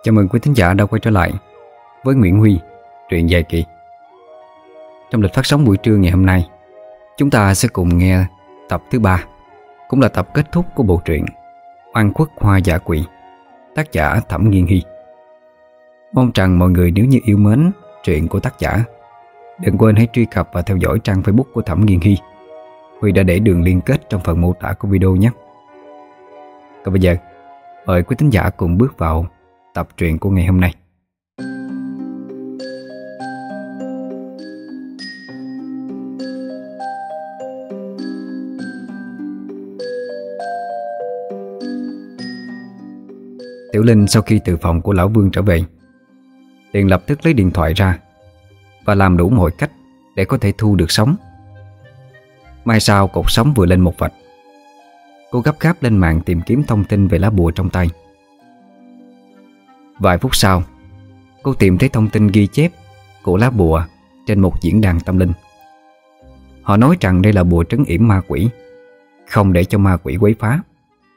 Chào mừng quý thính giả đã quay trở lại với Nguyễn Huy, truyện dài kỳ. Trong lịch phát sóng buổi trưa ngày hôm nay, chúng ta sẽ cùng nghe tập thứ 3, cũng là tập kết thúc của bộ truyện Oan Khuất Hoa Dã Quỷ, tác giả Thẩm Nghiên Hy. Mong rằng mọi người nếu như yêu mến truyện của tác giả, đừng quên hãy truy cập và theo dõi trang Facebook của Thẩm Nghiên Hy. Huy đã để đường liên kết trong phần mô tả của video nhé. Còn bây giờ, mời quý thính giả cùng bước vào tập truyện của ngày hôm nay. Tiểu Linh sau khi từ phòng của Lão Vương trở về, liền lập tức lấy điện thoại ra và làm đủ mọi cách để có thể thu được sóng. Mai sau cột sóng vừa lên một vạch, cô gấp gáp lên mạng tìm kiếm thông tin về lá bùa trong tay. Vài phút sau, cô tìm thấy thông tin ghi chép của lá bùa trên một diễn đàn tâm linh. Họ nói rằng đây là bùa trấn yểm ma quỷ, không để cho ma quỷ quấy phá.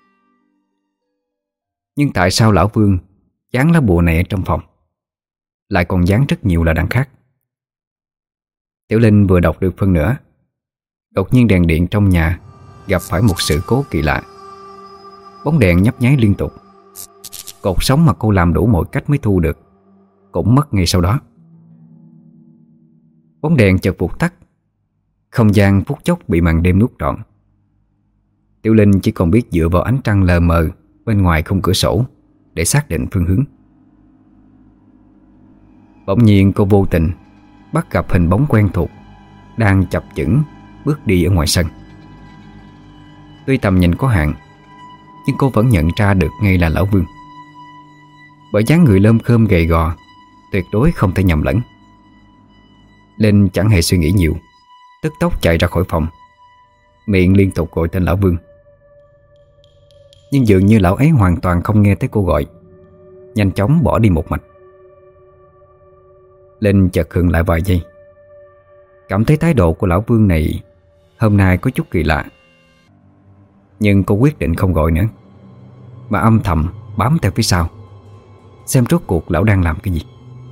Nhưng tại sao Lão Vương dán lá bùa này ở trong phòng, lại còn dán rất nhiều là đằng khác? Tiểu Linh vừa đọc được phân nửa, đột nhiên đèn điện trong nhà gặp phải một sự cố kỳ lạ. Bóng đèn nhấp nháy liên tục. Cột sóng mà cô làm đủ mọi cách mới thu được cũng mất ngay sau đó. Bóng đèn chợt vụt tắt, không gian phút chốc bị màn đêm nuốt trọn. Tiểu Linh chỉ còn biết dựa vào ánh trăng lờ mờ bên ngoài khung cửa sổ để xác định phương hướng. Bỗng nhiên cô vô tình bắt gặp hình bóng quen thuộc đang chập chững bước đi ở ngoài sân. Tuy tầm nhìn có hạn, nhưng cô vẫn nhận ra được ngay là Lão Vương. Bởi dáng người lơm khơm gầy gò, tuyệt đối không thể nhầm lẫn. Linh chẳng hề suy nghĩ nhiều, tức tốc chạy ra khỏi phòng, miệng liên tục gọi tên Lão Vương. Nhưng dường như lão ấy hoàn toàn không nghe thấy cô gọi, nhanh chóng bỏ đi một mạch. Linh chợt khựng lại vài giây, cảm thấy thái độ của Lão Vương này hôm nay có chút kỳ lạ. Nhưng cô quyết định không gọi nữa, mà âm thầm bám theo phía sau, xem rốt cuộc lão đang làm cái gì.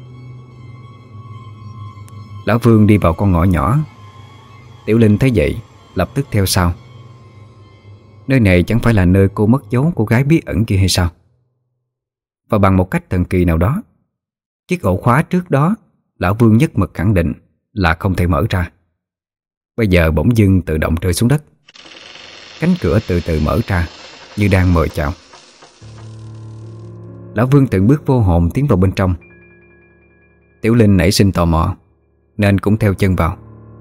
Lão Vương đi vào con ngõ nhỏ. Tiểu Linh thấy vậy lập tức theo sau. Nơi này chẳng phải là nơi cô mất dấu cô gái bí ẩn kia hay sao? Và bằng một cách thần kỳ nào đó, chiếc ổ khóa trước đó Lão Vương nhất mực khẳng định là không thể mở ra, bây giờ bỗng dưng tự động rơi xuống đất. Cánh cửa từ từ mở ra như đang mời chào. Lão Vương từng bước vô hồn tiến vào bên trong. Tiểu Linh nảy sinh tò mò nên cũng theo chân vào.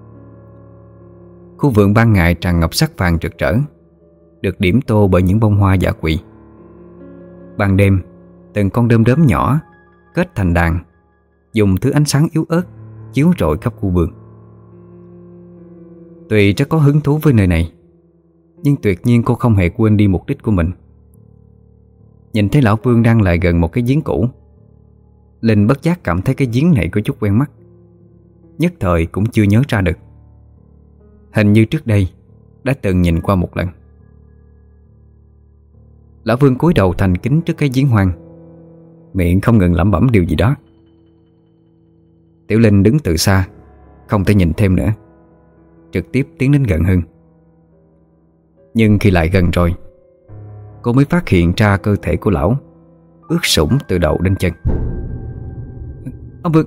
Khu vườn ban ngày tràn ngập sắc vàng rực rỡ, được điểm tô bởi những bông hoa dã quỷ. Ban đêm, từng con đom đóm nhỏ kết thành đàn, dùng thứ ánh sáng yếu ớt chiếu rọi khắp khu vườn. Tuy rất có hứng thú với nơi này, nhưng tuyệt nhiên cô không hề quên đi mục đích của mình. Nhìn thấy Lão Vương đang lại gần một cái giếng cũ, Linh bất giác cảm thấy cái giếng này có chút quen mắt, nhất thời cũng chưa nhớ ra được. Hình như trước đây đã từng nhìn qua một lần. Lão Vương cúi đầu thành kính trước cái giếng hoang, miệng không ngừng lẩm bẩm điều gì đó. Tiểu Linh đứng từ xa, không thể nhìn thêm nữa, trực tiếp tiến đến gần hơn. Nhưng khi lại gần rồi, cô mới phát hiện ra cơ thể của lão ướt sũng từ đầu đến chân. Ông Vương!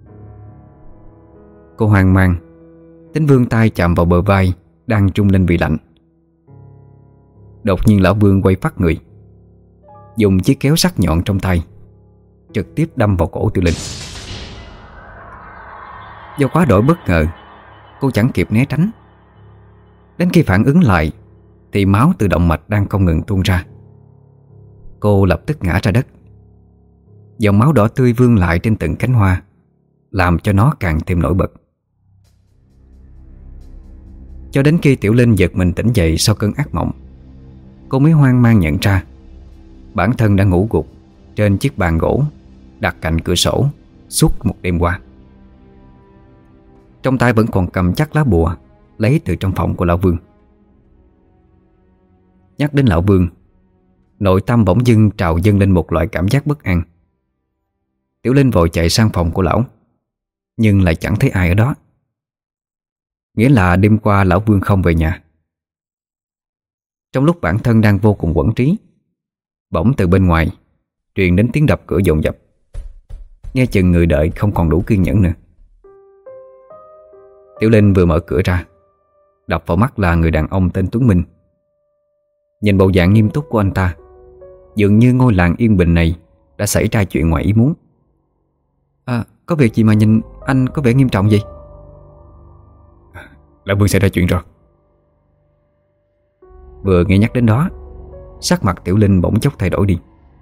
Cô hoang mang, tính vươn tay chạm vào bờ vai đang trung lên vì lạnh. Đột nhiên Lão Vương quay phắt người, dùng chiếc kéo sắc nhọn trong tay trực tiếp đâm vào cổ Tiểu Linh. Do quá đổi bất ngờ, cô chẳng kịp né tránh. Đến khi phản ứng lại thì máu từ động mạch đang không ngừng tuôn ra. Cô lập tức ngã ra đất. Dòng máu đỏ tươi vương lại trên từng cánh hoa, làm cho nó càng thêm nổi bật. Cho đến khi Tiểu Linh giật mình tỉnh dậy sau cơn ác mộng, cô mới hoang mang nhận ra bản thân đã ngủ gục trên chiếc bàn gỗ đặt cạnh cửa sổ suốt một đêm qua. Trong tay vẫn còn cầm chắc lá bùa lấy từ trong phòng của Lão Vương. Nhắc đến Lão Vương, nội tâm bỗng dưng trào dâng lên một loại cảm giác bất an. Tiểu Linh vội chạy sang phòng của lão, nhưng lại chẳng thấy ai ở đó. Nghĩa là đêm qua lão Vương không về nhà. Trong lúc bản thân đang vô cùng quẫn trí, bỗng từ bên ngoài truyền đến tiếng đập cửa dồn dập. Nghe chừng người đợi không còn đủ kiên nhẫn nữa. Tiểu Linh vừa mở cửa ra, đập vào mắt là người đàn ông tên Tuấn Minh. Nhìn bộ dạng nghiêm túc của anh ta, dường như ngôi làng yên bình này đã xảy ra chuyện ngoài ý muốn. Có việc gì mà nhìn anh có vẻ nghiêm trọng vậy? Lão Vương xảy ra chuyện rồi. Vừa nghe nhắc đến đó, sắc mặt Tiểu Linh bỗng chốc thay đổi đi.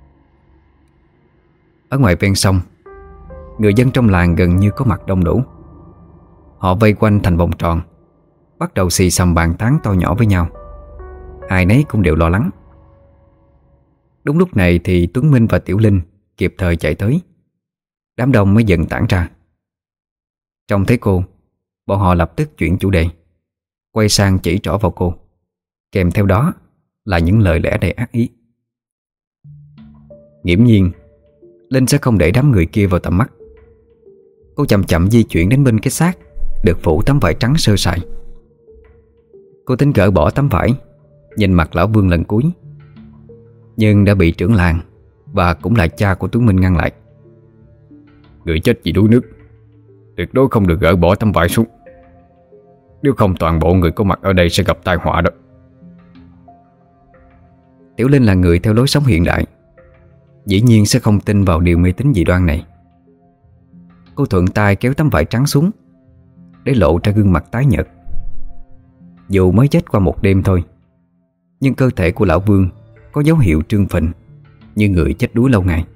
Ở ngoài ven sông, người dân trong làng gần như có mặt đông đủ. Họ vây quanh thành vòng tròn, bắt đầu xì xầm bàn tán to nhỏ với nhau. Ai nấy cũng đều lo lắng. Đúng lúc này thì Tuấn Minh và Tiểu Linh kịp thời chạy tới. Đám đông mới dần tản ra. Trông thấy cô, bọn họ lập tức chuyển chủ đề, quay sang chỉ trỏ vào cô, kèm theo đó là những lời lẽ đầy ác ý. Nghiễm nhiên Linh sẽ không để đám người kia vào tầm mắt. Cô chậm chậm di chuyển đến bên cái xác được phủ tấm vải trắng sơ sài. Cô tính gỡ bỏ tấm vải, nhìn mặt lão Vương lần cuối, nhưng đã bị trưởng làng và cũng là cha của Tuấn Minh ngăn lại. Người chết vì đuối nước, tuyệt đối không được gỡ bỏ tấm vải xuống. Nếu không toàn bộ người có mặt ở đây sẽ gặp tai họa đó. Tiểu Linh là người theo lối sống hiện đại, dĩ nhiên sẽ không tin vào điều mê tín dị đoan này. Cô thuận tay kéo tấm vải trắng xuống, để lộ ra gương mặt tái nhợt. Dù mới chết qua một đêm thôi, nhưng cơ thể của lão Vương có dấu hiệu trương phình, như người chết đuối lâu ngày.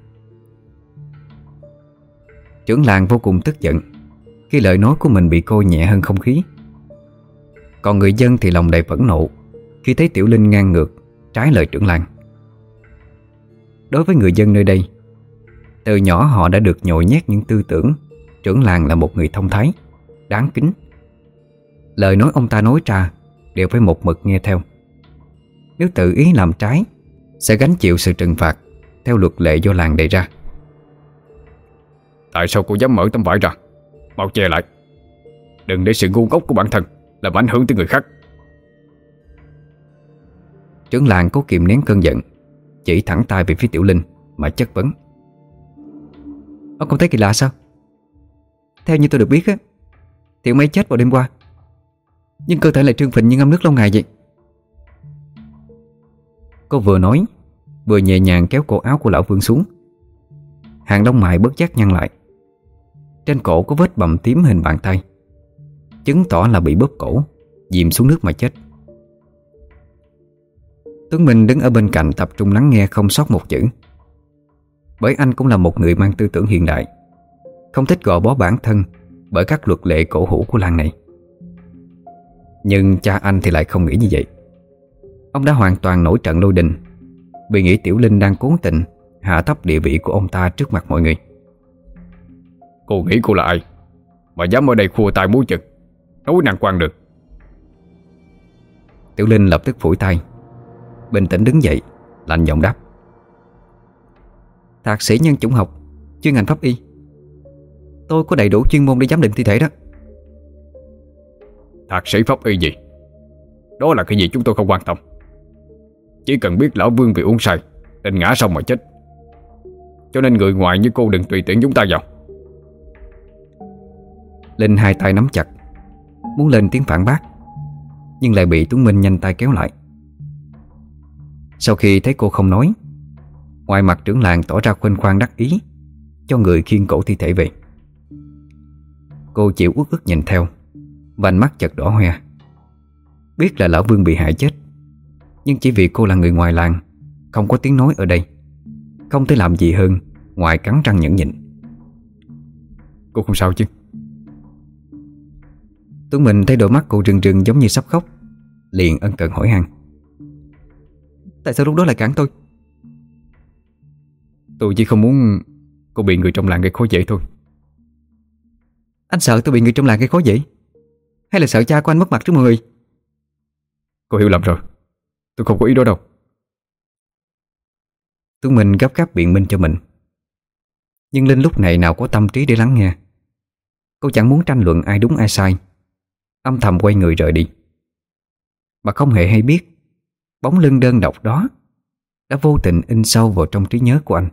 Trưởng làng vô cùng tức giận khi lời nói của mình bị cô nhẹ hơn không khí. Còn người dân thì lòng đầy phẫn nộ khi thấy Tiểu Linh ngang ngược, trái lời trưởng làng. Đối với người dân nơi đây, từ nhỏ họ đã được nhồi nhét những tư tưởng trưởng làng là một người thông thái, đáng kính. Lời nói ông ta nói ra đều phải một mực nghe theo. Nếu tự ý làm trái sẽ gánh chịu sự trừng phạt theo luật lệ do làng đề ra. Tại sao cô dám mở tấm vải ra? Mau che lại, đừng để sự ngu ngốc của bản thân làm ảnh hưởng tới người khác. Trưởng làng cố kìm nén cơn giận, chỉ thẳng tay về phía Tiểu Linh mà chất vấn. Ông không thấy kỳ lạ sao? Theo như tôi được biết á, thì ông ấy chết vào đêm qua, nhưng cơ thể lại trương phình như ngâm nước lâu ngày vậy. Cô vừa nói vừa nhẹ nhàng kéo cổ áo của lão Vương xuống. Hàng lông mày bất giác nhăn lại. Trên cổ có vết bầm tím hình bàn tay, chứng tỏ là bị bóp cổ, dìm xuống nước mà chết. Tuấn Minh đứng ở bên cạnh tập trung lắng nghe không sót một chữ. Bởi anh cũng là một người mang tư tưởng hiện đại, không thích gò bó bản thân bởi các luật lệ cổ hủ của làng này. Nhưng cha anh thì lại không nghĩ như vậy. Ông đã hoàn toàn nổi trận lôi đình vì nghĩ Tiểu Linh đang cố tình hạ thấp địa vị của ông ta trước mặt mọi người. Cô nghĩ cô là ai mà dám ở đây khua tay múa chân, nói năng quan được? Tiểu Linh lập tức phủi tay, bình tĩnh đứng dậy, lạnh giọng đáp. Thạc sĩ nhân chủng học, chuyên ngành pháp y. Tôi có đầy đủ chuyên môn để giám định thi thể đó. Thạc sĩ pháp y gì? Đó là cái gì chúng tôi không quan tâm. Chỉ cần biết lão Vương vì uống say nên ngã xong mà chết. Cho nên người ngoài như cô đừng tùy tiện chúng ta vào. Linh hai tay nắm chặt, muốn lên tiếng phản bác, nhưng lại bị Tuấn Minh nhanh tay kéo lại. Sau khi thấy cô không nói, ngoài mặt trưởng làng tỏ ra khoanh khoang đắc ý, cho người khiêng cổ thi thể về. Cô chịu uất ức nhìn theo, vành mắt chợt đỏ hoe. Biết là lão Vương bị hại chết, nhưng chỉ vì cô là người ngoài làng, không có tiếng nói ở đây, không thể làm gì hơn ngoài cắn răng nhẫn nhịn. Cô không sao chứ? Tuấn Minh thấy đôi mắt cô rưng rưng giống như sắp khóc, liền ân cần hỏi han. Tại sao lúc đó lại cản tôi? Tôi chỉ không muốn cô bị người trong làng gây khó dễ thôi. Anh sợ tôi bị người trong làng gây khó dễ, hay là sợ cha của anh mất mặt trước mọi người? Cô hiểu lầm rồi, tôi không có ý đó đâu. Tuấn Minh gấp gáp biện minh cho mình. Nhưng Linh lúc này nào có tâm trí để lắng nghe. Cô chẳng muốn tranh luận ai đúng ai sai, âm thầm quay người rời đi. Mà không hề hay biết, bóng lưng đơn độc đó đã vô tình in sâu vào trong trí nhớ của anh.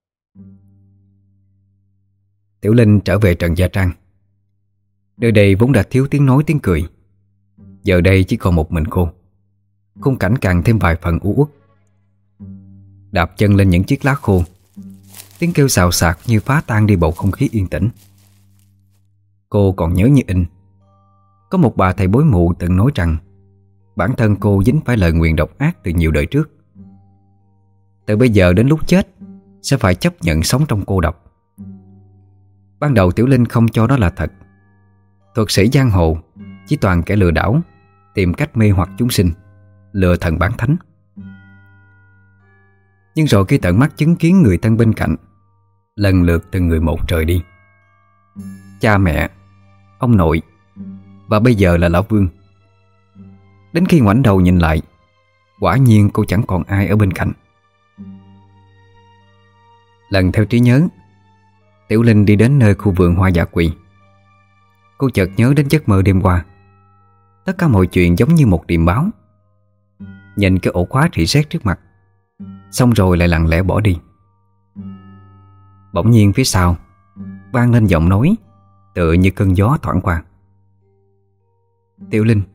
Tiểu Linh trở về Trần Gia Trang. Nơi đây vốn đã thiếu tiếng nói tiếng cười, giờ đây chỉ còn một mình cô. Khung cảnh càng thêm vài phần u uất. Đạp chân lên những chiếc lá khô, tiếng kêu xào xạc như phá tan đi bầu không khí yên tĩnh. Cô còn nhớ như in, có một bà thầy bói mụ từng nói rằng bản thân cô dính phải lời nguyền độc ác từ nhiều đời trước. Từ bây giờ đến lúc chết sẽ phải chấp nhận sống trong cô độc. Ban đầu Tiểu Linh không cho đó là thật. Thuật sĩ giang hồ chỉ toàn kẻ lừa đảo, tìm cách mê hoặc chúng sinh, lừa thần bán thánh. Nhưng rồi khi tận mắt chứng kiến người thân bên cạnh lần lượt từng người một rời đi, cha mẹ, ông nội và bây giờ là lão Vương, đến khi ngoảnh đầu nhìn lại, quả nhiên cô chẳng còn ai ở bên cạnh. Lần theo trí nhớ, Tiểu Linh đi đến nơi khu vườn hoa dã quỳ. Cô chợt nhớ đến giấc mơ đêm qua. Tất cả mọi chuyện giống như một điềm báo. Nhìn cái ổ khóa rỉ sét trước mặt, xong rồi lại lặng lẽ bỏ đi. Bỗng nhiên phía sau vang lên giọng nói tựa như cơn gió thoảng qua: "Tiểu Linh."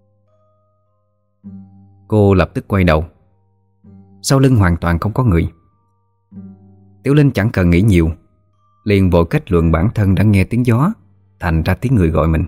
Cô lập tức quay đầu. Sau lưng hoàn toàn không có người. Tiểu Linh chẳng cần nghĩ nhiều, liền vội kết luận bản thân đã nghe tiếng gió thành ra tiếng người gọi mình.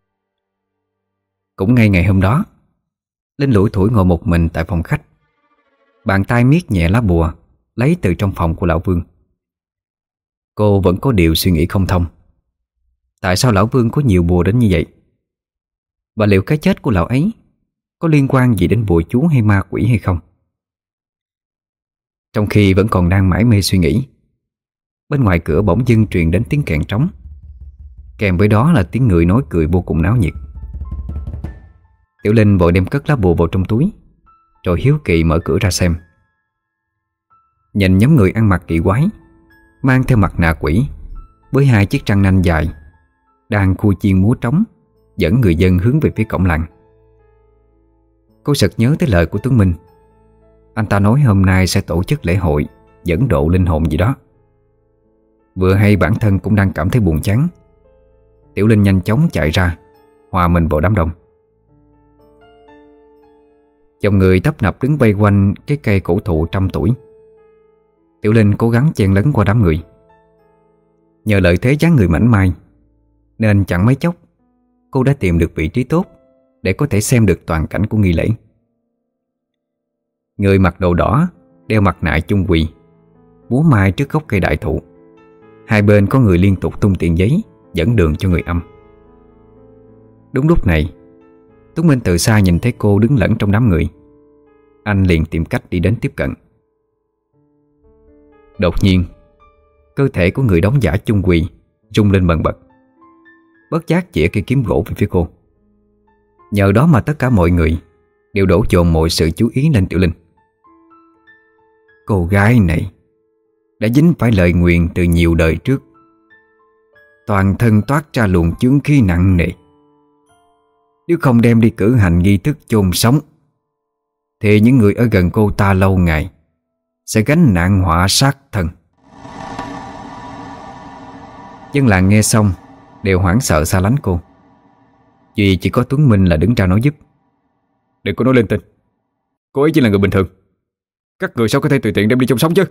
Cũng ngay ngày hôm đó, Linh lủi thủi ngồi một mình tại phòng khách, bàn tay miết nhẹ lá bùa lấy từ trong phòng của lão Vương. Cô vẫn có điều suy nghĩ không thông. Tại sao lão Vương có nhiều bùa đến như vậy? Và liệu cái chết của lão ấy có liên quan gì đến bùa chú hay ma quỷ hay không? Trong khi vẫn còn đang mải mê suy nghĩ, bên ngoài cửa bỗng dưng truyền đến tiếng kèn trống, kèm với đó là tiếng người nói cười vô cùng náo nhiệt. Tiểu Linh vội đem cất lá bùa vào trong túi, rồi hiếu kỳ mở cửa ra xem. Nhìn nhóm người ăn mặc kỳ quái, mang theo mặt nạ quỷ, với hai chiếc răng nanh dài, đang khui chiên múa trống dẫn người dân hướng về phía cổng làng. Cô sực nhớ tới lời của Tuấn Minh. Anh ta nói hôm nay sẽ tổ chức lễ hội dẫn độ linh hồn gì đó. Vừa hay bản thân cũng đang cảm thấy buồn chán, Tiểu Linh nhanh chóng chạy ra, hòa mình vào đám đông. Dòng người tấp nập đứng vây quanh cái cây cổ thụ trăm tuổi. Tiểu Linh cố gắng chen lấn qua đám người. Nhờ lợi thế dáng người mảnh mai, nên chẳng mấy chốc cô đã tìm được vị trí tốt để có thể xem được toàn cảnh của nghi lễ. Người mặc đồ đỏ, đeo mặt nạ chung quỳ, múa mai trước gốc cây đại thụ. Hai bên có người liên tục tung tiền giấy dẫn đường cho người âm. Đúng lúc này, Tuấn Minh từ xa nhìn thấy cô đứng lẫn trong đám người. Anh liền tìm cách đi đến tiếp cận. Đột nhiên, cơ thể của người đóng giả chung quỳ rung lên bần bật, bất giác chĩa cây kiếm gỗ về phía cô. Nhờ đó mà tất cả mọi người đều đổ dồn mọi sự chú ý lên Tiểu Linh. Cô gái này đã dính phải lời nguyền từ nhiều đời trước, toàn thân toát ra luồng chướng khí nặng nề. Nếu không đem đi cử hành nghi thức chôn sống, thì những người ở gần cô ta lâu ngày sẽ gánh nạn họa sát thân. Dân làng nghe xong đều hoảng sợ xa lánh cô. Duy chỉ có Tuấn Minh là đứng ra nói giúp. Đừng có nói linh tinh. Cô ấy chỉ là người bình thường. Các người sao có thể tùy tiện đem đi chôn sống chứ?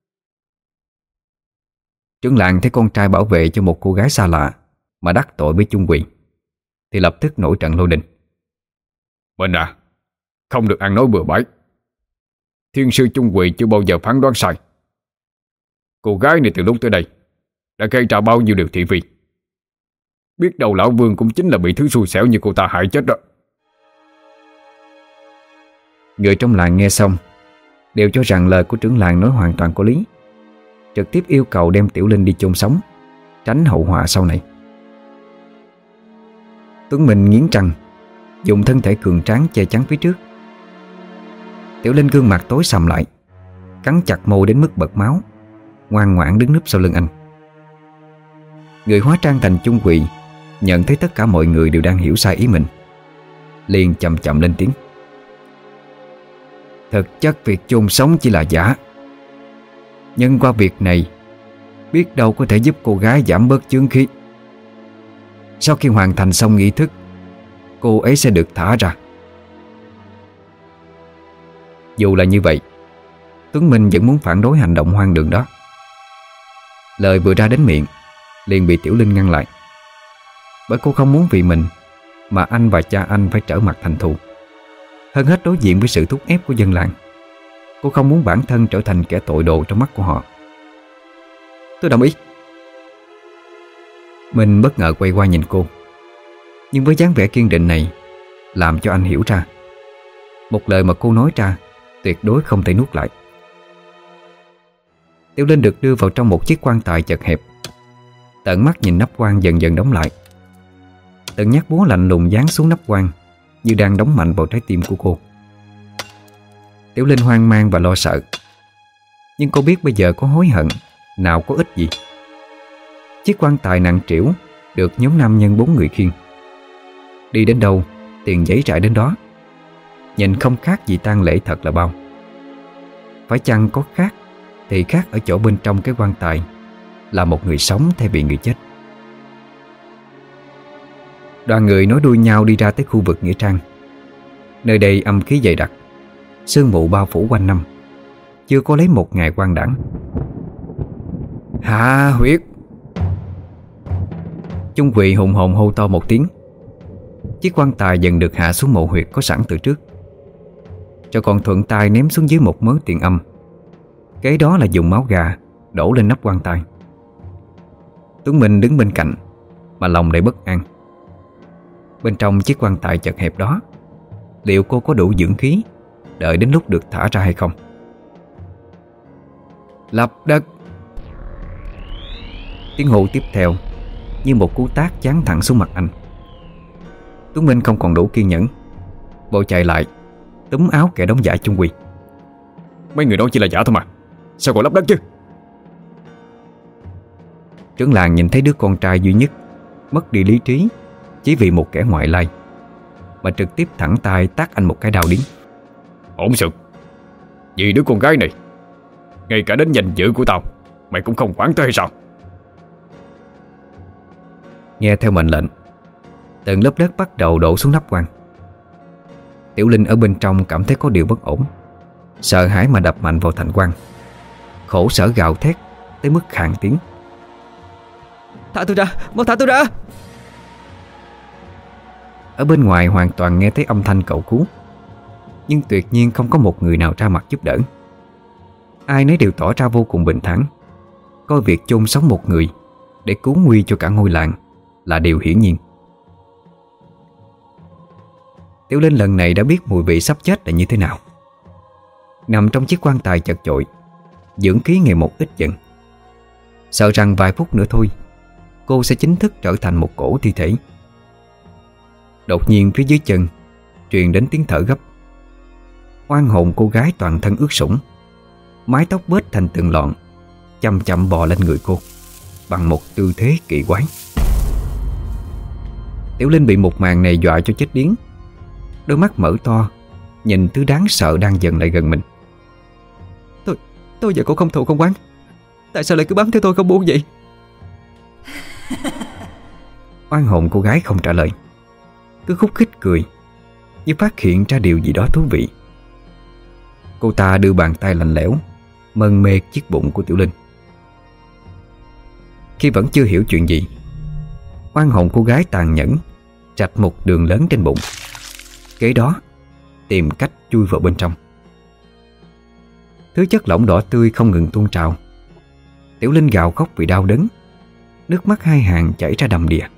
Trưởng làng thấy con trai bảo vệ cho một cô gái xa lạ mà đắc tội với chung quỷ, thì lập tức nổi trận lôi đình. Mình à, không được ăn nói bừa bãi. Thiên sư chung quỷ chưa bao giờ phán đoán sai. Cô gái này từ lúc tới đây đã gây ra bao nhiêu điều thị phi. Biết đâu lão Vương cũng chính là bị thứ xui xẻo như cô ta hại chết đó. Người trong làng nghe xong đều cho rằng lời của trưởng làng nói hoàn toàn có lý, trực tiếp yêu cầu đem Tiểu Linh đi chôn sống, tránh hậu họa sau này. Tuấn Minh nghiến răng, dùng thân thể cường tráng che chắn phía trước. Tiểu Linh gương mặt tối sầm lại, cắn chặt môi đến mức bật máu, ngoan ngoãn đứng núp sau lưng anh. Người hóa trang thành Chung Quỳ nhận thấy tất cả mọi người đều đang hiểu sai ý mình, liền chậm chậm lên tiếng. Thực chất việc chôn sống chỉ là giả, nhưng qua việc này biết đâu có thể giúp cô gái giảm bớt chướng khí. Sau khi hoàn thành xong nghi thức, cô ấy sẽ được thả ra. Dù là như vậy, Tuấn Minh vẫn muốn phản đối hành động hoang đường đó. Lời vừa ra đến miệng liền bị Tiểu Linh ngăn lại, bởi cô không muốn vì mình mà anh và cha anh phải trở mặt thành thù. Hơn hết đối diện với sự thúc ép của dân làng, cô không muốn bản thân trở thành kẻ tội đồ trong mắt của họ. Tôi đồng ý. Minh bất ngờ quay qua nhìn cô, nhưng với dáng vẻ kiên định này làm cho anh hiểu ra một lời mà cô nói ra tuyệt đối không thể nuốt lại. Tiểu Linh được đưa vào trong một chiếc quan tài chật hẹp, tận mắt nhìn nắp quan dần dần đóng lại. Từng nhát búa lạnh lùng giáng xuống nắp quan như đang đóng mạnh vào trái tim của cô. Tiểu Linh hoang mang và lo sợ, nhưng cô biết bây giờ có hối hận nào có ích gì. Chiếc quan tài nặng trĩu được nhóm nam nhân 4 người khiêng. Đi đến đâu tiền giấy trải đến đó, nhìn không khác gì tang lễ thật là bao. Phải chăng có khác thì khác ở chỗ bên trong cái quan tài là một người sống thay vì người chết. Đoàn người nối đuôi nhau đi ra tới khu vực nghĩa trang. Nơi đây âm khí dày đặc, sương mù bao phủ quanh năm, chưa có lấy một ngày quang đãng. Hạ huyết! Chung Quỳ hùng hồn hô to một tiếng. Chiếc quan tài dần được hạ xuống mộ huyệt có sẵn từ trước, cho còn thuận tay ném xuống dưới một mớ tiền âm. Kế đó là dùng máu gà đổ lên nắp quan tài. Tuấn Minh đứng bên cạnh mà lòng đầy bất an. Bên trong chiếc quan tài chật hẹp đó, liệu cô có đủ dưỡng khí đợi đến lúc được thả ra hay không? Lập đất! Tiếng hô tiếp theo như một cú tát giáng thẳng xuống mặt anh. Tuấn Minh không còn đủ kiên nhẫn, vội chạy lại túm áo kẻ đóng giả Chung Quỳ. Mấy người đó chỉ là giả thôi mà, sao còn lấp đất chứ? Trưởng làng nhìn thấy đứa con trai duy nhất mất đi lý trí chỉ vì một kẻ ngoại lai, mà trực tiếp thẳng tay tát anh một cái đau điếng. Hỗn xược! Vì đứa con gái này, ngay cả đến danh dự của tao mày cũng không quản tới hay sao? Nghe theo mệnh lệnh, từng lớp đất bắt đầu đổ xuống nắp quan. Tiểu Linh ở bên trong cảm thấy có điều bất ổn, sợ hãi mà đập mạnh vào thành quan, khổ sở gào thét tới mức khàn tiếng. Thả tôi ra! Mau thả tôi ra! Ở bên ngoài hoàn toàn nghe thấy âm thanh cầu cứu, nhưng tuyệt nhiên không có một người nào ra mặt giúp đỡ. Ai nấy đều tỏ ra vô cùng bình thản, coi việc chôn sống một người để cứu nguy cho cả ngôi làng là điều hiển nhiên. Tiểu Linh lần này đã biết mùi vị sắp chết là như thế nào. Nằm trong chiếc quan tài chật chội, dưỡng khí ngày một ít dần, sợ rằng vài phút nữa thôi cô sẽ chính thức trở thành một cỗ thi thể. Đột nhiên phía dưới chân truyền đến tiếng thở gấp. Oan hồn cô gái toàn thân ướt sũng, mái tóc bết thành từng lọn, chậm chậm bò lên người cô bằng một tư thế kỳ quái. Tiểu Linh bị một màn này dọa cho chết điếng, đôi mắt mở to nhìn thứ đáng sợ đang dần lại gần mình. Tôi và cô không thù không oán, tại sao lại cứ bám theo tôi không buông vậy? Oan hồn cô gái không trả lời, cứ khúc khích cười như phát hiện ra điều gì đó thú vị. Cô ta đưa bàn tay lạnh lẽo mân mê chiếc bụng của Tiểu Linh. Khi vẫn chưa hiểu chuyện gì, oan hồn cô gái tàn nhẫn rạch một đường lớn trên bụng, kế đó tìm cách chui vào bên trong. Thứ chất lỏng đỏ tươi không ngừng tuôn trào. Tiểu Linh gào khóc vì đau đớn, nước mắt hai hàng chảy ra đầm đìa.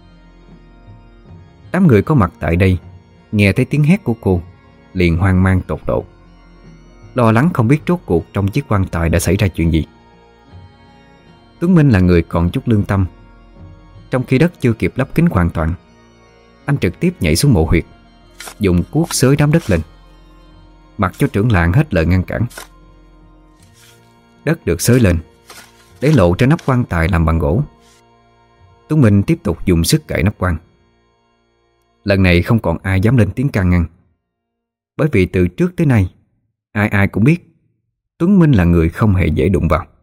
Đám người có mặt tại đây nghe thấy tiếng hét của cô liền hoang mang tột độ, lo lắng không biết rốt cuộc trong chiếc quan tài đã xảy ra chuyện gì. Tuấn Minh là người còn chút lương tâm. Trong khi đất chưa kịp lấp kín hoàn toàn, anh trực tiếp nhảy xuống mộ huyệt, dùng cuốc xới đám đất lên, mặc cho trưởng làng hết lời ngăn cản. Đất được xới lên để lộ ra nắp quan tài làm bằng gỗ. Tuấn Minh tiếp tục dùng sức cạy nắp quan. Lần này không còn ai dám lên tiếng can ngăn, bởi vì từ trước tới nay ai ai cũng biết Tuấn Minh là người không hề dễ đụng vào.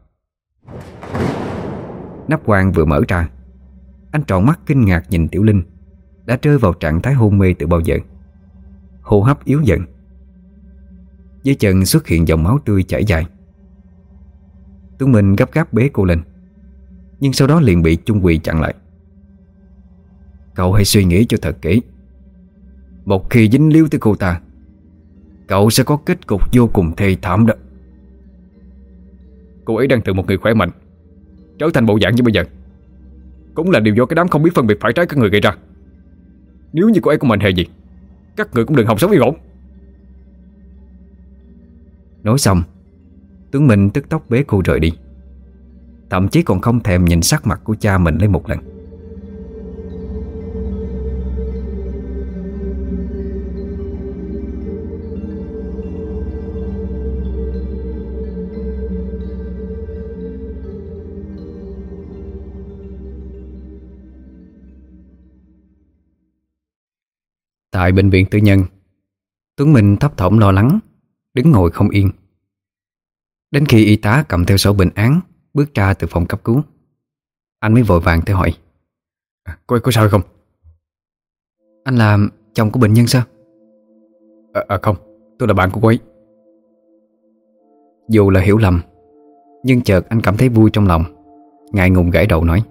Nắp quan vừa mở ra, anh tròn mắt kinh ngạc nhìn Tiểu Linh đã rơi vào trạng thái hôn mê từ bao giờ. Hô hấp yếu dần, dưới chân xuất hiện dòng máu tươi chảy dài. Tuấn Minh gấp gáp bế cô lên, nhưng sau đó liền bị Chung Quỳ chặn lại. Cậu hãy suy nghĩ cho thật kỹ. Một khi dính líu tới cô ta, cậu sẽ có kết cục vô cùng thê thảm đó. Cô ấy đang từ một người khỏe mạnh trở thành bộ dạng như bây giờ, cũng là điều do cái đám không biết phân biệt phải trái các người gây ra. Nếu như cô ấy có mệnh hệ gì, các người cũng đừng hòng sống yên ổn. Nói xong, Tuấn Minh tức tốc bế cô rời đi, thậm chí còn không thèm nhìn sắc mặt của cha mình lấy một lần. Tại bệnh viện tư nhân, Tuấn Minh thấp thỏm lo lắng, đứng ngồi không yên. Đến khi y tá cầm theo sổ bệnh án bước ra từ phòng cấp cứu, anh mới vội vàng tới hỏi: Cô ấy có sao không? Anh là chồng của bệnh nhân sao? Không, tôi là bạn của cô ấy. Dù là hiểu lầm, nhưng chợt anh cảm thấy vui trong lòng, ngại ngùng gãi đầu nói: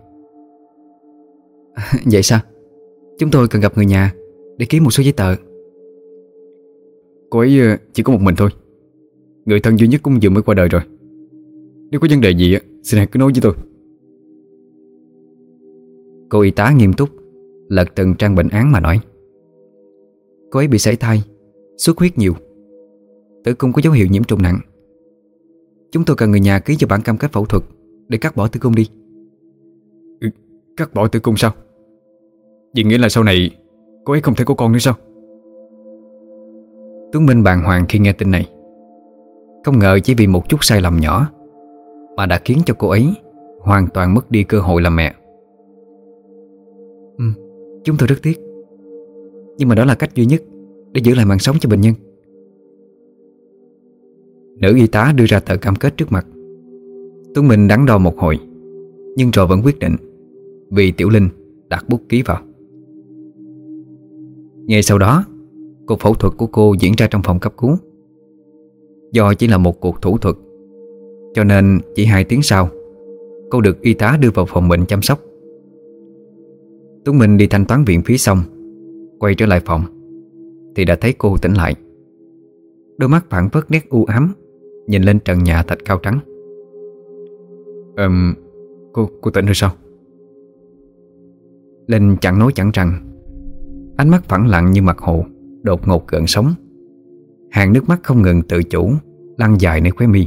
Vậy sao? Chúng tôi cần gặp người nhà để ký một số giấy tờ. Cô ấy chỉ có một mình thôi. Người thân duy nhất cũng vừa mới qua đời rồi. Nếu có vấn đề gì xin hãy cứ nói với tôi. Cô y tá nghiêm túc lật từng trang bệnh án mà nói: Cô ấy bị sảy thai, xuất huyết nhiều, tử cung có dấu hiệu nhiễm trùng nặng. Chúng tôi cần người nhà ký cho bản cam kết phẫu thuật để cắt bỏ tử cung đi. Cắt bỏ tử cung sao? Vì nghĩa là sau này cô ấy không thể có con nữa sao? Tuấn Minh bàng hoàng khi nghe tin này. Không ngờ chỉ vì một chút sai lầm nhỏ mà đã khiến cho cô ấy hoàn toàn mất đi cơ hội làm mẹ. Chúng tôi rất tiếc, nhưng mà đó là cách duy nhất để giữ lại mạng sống cho bệnh nhân. Nữ y tá đưa ra tờ cam kết trước mặt. Tuấn Minh đắn đo một hồi, nhưng rồi vẫn quyết định, vì Tiểu Linh đặt bút ký vào. Ngay sau đó, cuộc phẫu thuật của cô diễn ra trong phòng cấp cứu. Do chỉ là một cuộc thủ thuật, cho nên chỉ 2 tiếng sau, cô được y tá đưa vào phòng bệnh chăm sóc. Tuấn Minh đi thanh toán viện phí xong, quay trở lại phòng thì đã thấy cô tỉnh lại. Đôi mắt phảng phất nét u ám, nhìn lên trần nhà thạch cao trắng. Cô tỉnh rồi sao? Linh chẳng nói chẳng rằng, ánh mắt phẳng lặng như mặt hồ đột ngột gợn sóng. Hàng nước mắt không ngừng tự chủ lăn dài nơi khóe mi.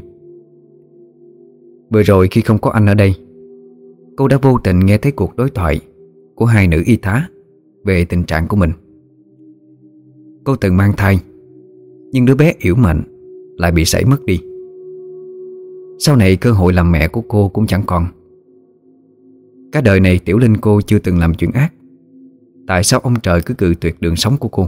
Vừa rồi khi không có anh ở đây, cô đã vô tình nghe thấy cuộc đối thoại của 2 nữ y tá về tình trạng của mình. Cô từng mang thai, nhưng đứa bé yểu mệnh lại bị sảy mất đi. Sau này cơ hội làm mẹ của cô cũng chẳng còn. Cả đời này Tiểu Linh cô chưa từng làm chuyện ác. Tại sao ông trời cứ cự tuyệt đường sống của cô?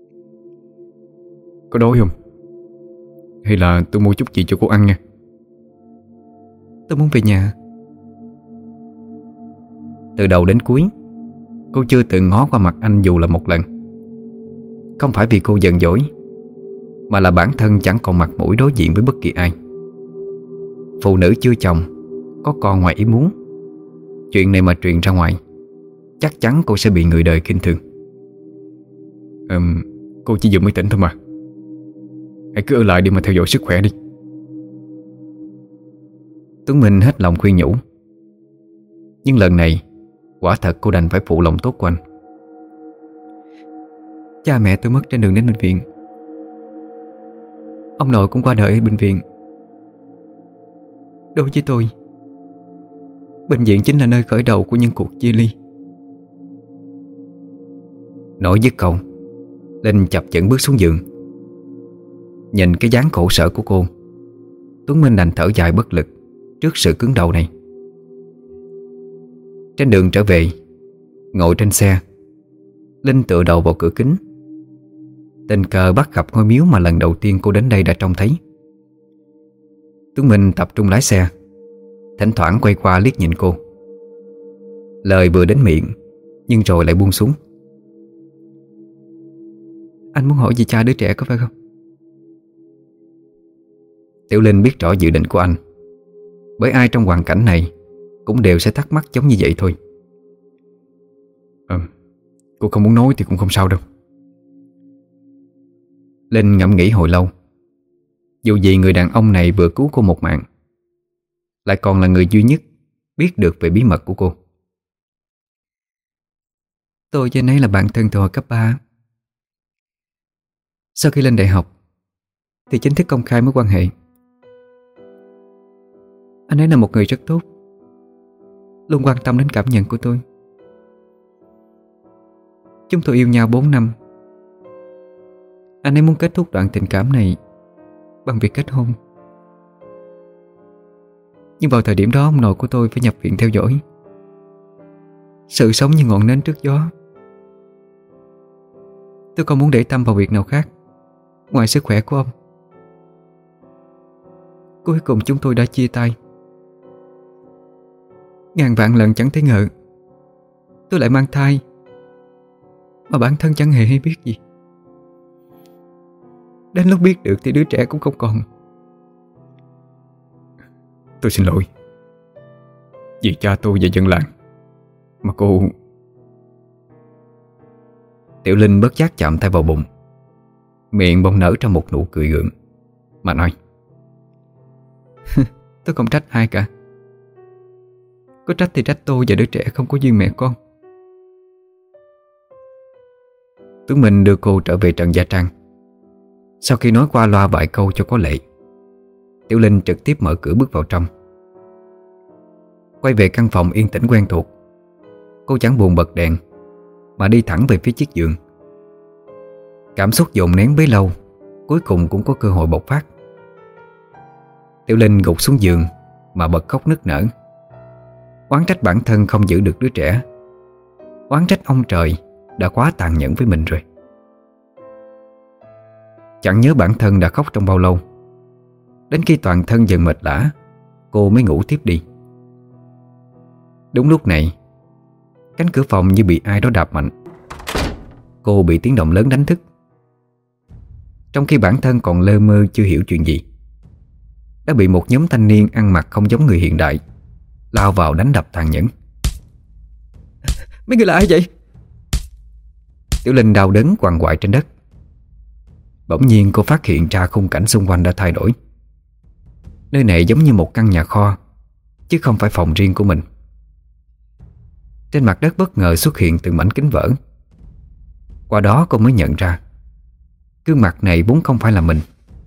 Có đói không? Hay là tôi mua chút gì cho cô ăn nha? Tôi muốn về nhà. Từ đầu đến cuối, cô chưa từng ngó qua mặt anh dù là một lần. Không phải vì cô giận dỗi, mà là bản thân chẳng còn mặt mũi đối diện với bất kỳ ai. Phụ nữ chưa chồng, có con ngoài ý muốn, chuyện này mà truyền ra ngoài, chắc chắn cô sẽ bị người đời khinh thường. Cô chỉ vừa mới tỉnh thôi mà. Hãy cứ ở lại đi mà theo dõi sức khỏe đi. Tuấn Minh hết lòng khuyên nhủ, nhưng lần này quả thật cô đành phải phụ lòng tốt của anh. Cha mẹ tôi mất trên đường đến bệnh viện. Ông nội cũng qua đời ở bệnh viện. Đối với tôi, bệnh viện chính là nơi khởi đầu của những cuộc chia ly. Nói dứt câu, Linh chập chững bước xuống giường. Nhìn cái dáng khổ sở của cô, Tuấn Minh đành thở dài bất lực trước sự cứng đầu này. Trên đường trở về, Ngồi trên xe, Linh tựa đầu vào cửa kính. Tình cờ bắt gặp ngôi miếu mà lần đầu tiên cô đến đây đã trông thấy. Tuấn Minh tập trung lái xe, thỉnh thoảng quay qua liếc nhìn cô. Lời vừa đến miệng nhưng rồi lại buông xuống. Anh muốn hỏi về cha đứa trẻ có phải không? Tiểu Linh biết rõ dự định của anh, bởi ai trong hoàn cảnh này cũng đều sẽ thắc mắc giống như vậy thôi. Cô không muốn nói thì cũng không sao đâu. Linh ngẫm nghĩ hồi lâu. Dù gì người đàn ông này vừa cứu cô một mạng, lại còn là người duy nhất biết được về bí mật của cô. Tôi với anh ấy là bạn thân từ hồi cấp 3. Sau khi lên đại học thì chính thức công khai mối quan hệ. Anh ấy là một người rất tốt, luôn quan tâm đến cảm nhận của tôi. Chúng tôi yêu nhau 4 năm. Anh ấy muốn kết thúc đoạn tình cảm này bằng việc kết hôn. Nhưng vào thời điểm đó ông nội của tôi phải nhập viện theo dõi. Sự sống như ngọn nến trước gió. Tôi không muốn để tâm vào việc nào khác ngoài sức khỏe của ông. Cuối cùng chúng tôi đã chia tay. Ngàn vạn lần chẳng thể ngờ tôi lại mang thai, mà bản thân chẳng hề hay biết gì. Đến lúc biết được thì đứa trẻ cũng không còn. Tôi xin lỗi. Vì cha tôi và dân làng mà cô... Tiểu Linh bất giác chạm tay vào bụng, miệng bỗng nở ra một nụ cười gượng mà nói: Tôi không trách ai cả. Có trách thì trách tôi và đứa trẻ không có duyên mẹ con. Tuấn Minh đưa cô trở về Trần Gia Trang. Sau khi nói qua loa vài câu cho có lệ, Tiểu Linh trực tiếp mở cửa bước vào trong. Quay về căn phòng yên tĩnh quen thuộc, cô chẳng buồn bật đèn mà đi thẳng về phía chiếc giường. Cảm xúc dồn nén bấy lâu cuối cùng cũng có cơ hội bộc phát. Tiểu Linh gục xuống giường mà bật khóc nức nở, oán trách bản thân không giữ được đứa trẻ, oán trách ông trời đã quá tàn nhẫn với mình rồi. Chẳng nhớ bản thân đã khóc trong bao lâu. Đến khi toàn thân dần mệt lả, cô mới ngủ tiếp đi. Đúng lúc này, cánh cửa phòng như bị ai đó đạp mạnh. Cô bị tiếng động lớn đánh thức, trong khi bản thân còn lơ mơ chưa hiểu chuyện gì, đã bị một nhóm thanh niên ăn mặc không giống người hiện đại lao vào đánh đập tàn nhẫn. Mấy người là ai vậy? Tiểu Linh đau đớn quằn quại trên đất. Bỗng nhiên cô phát hiện ra khung cảnh xung quanh đã thay đổi. Nơi này giống như một căn nhà kho, chứ không phải phòng riêng của mình. Trên mặt đất bất ngờ xuất hiện từng mảnh kính vỡ. Qua đó cô mới nhận ra gương mặt này vốn không phải là mình.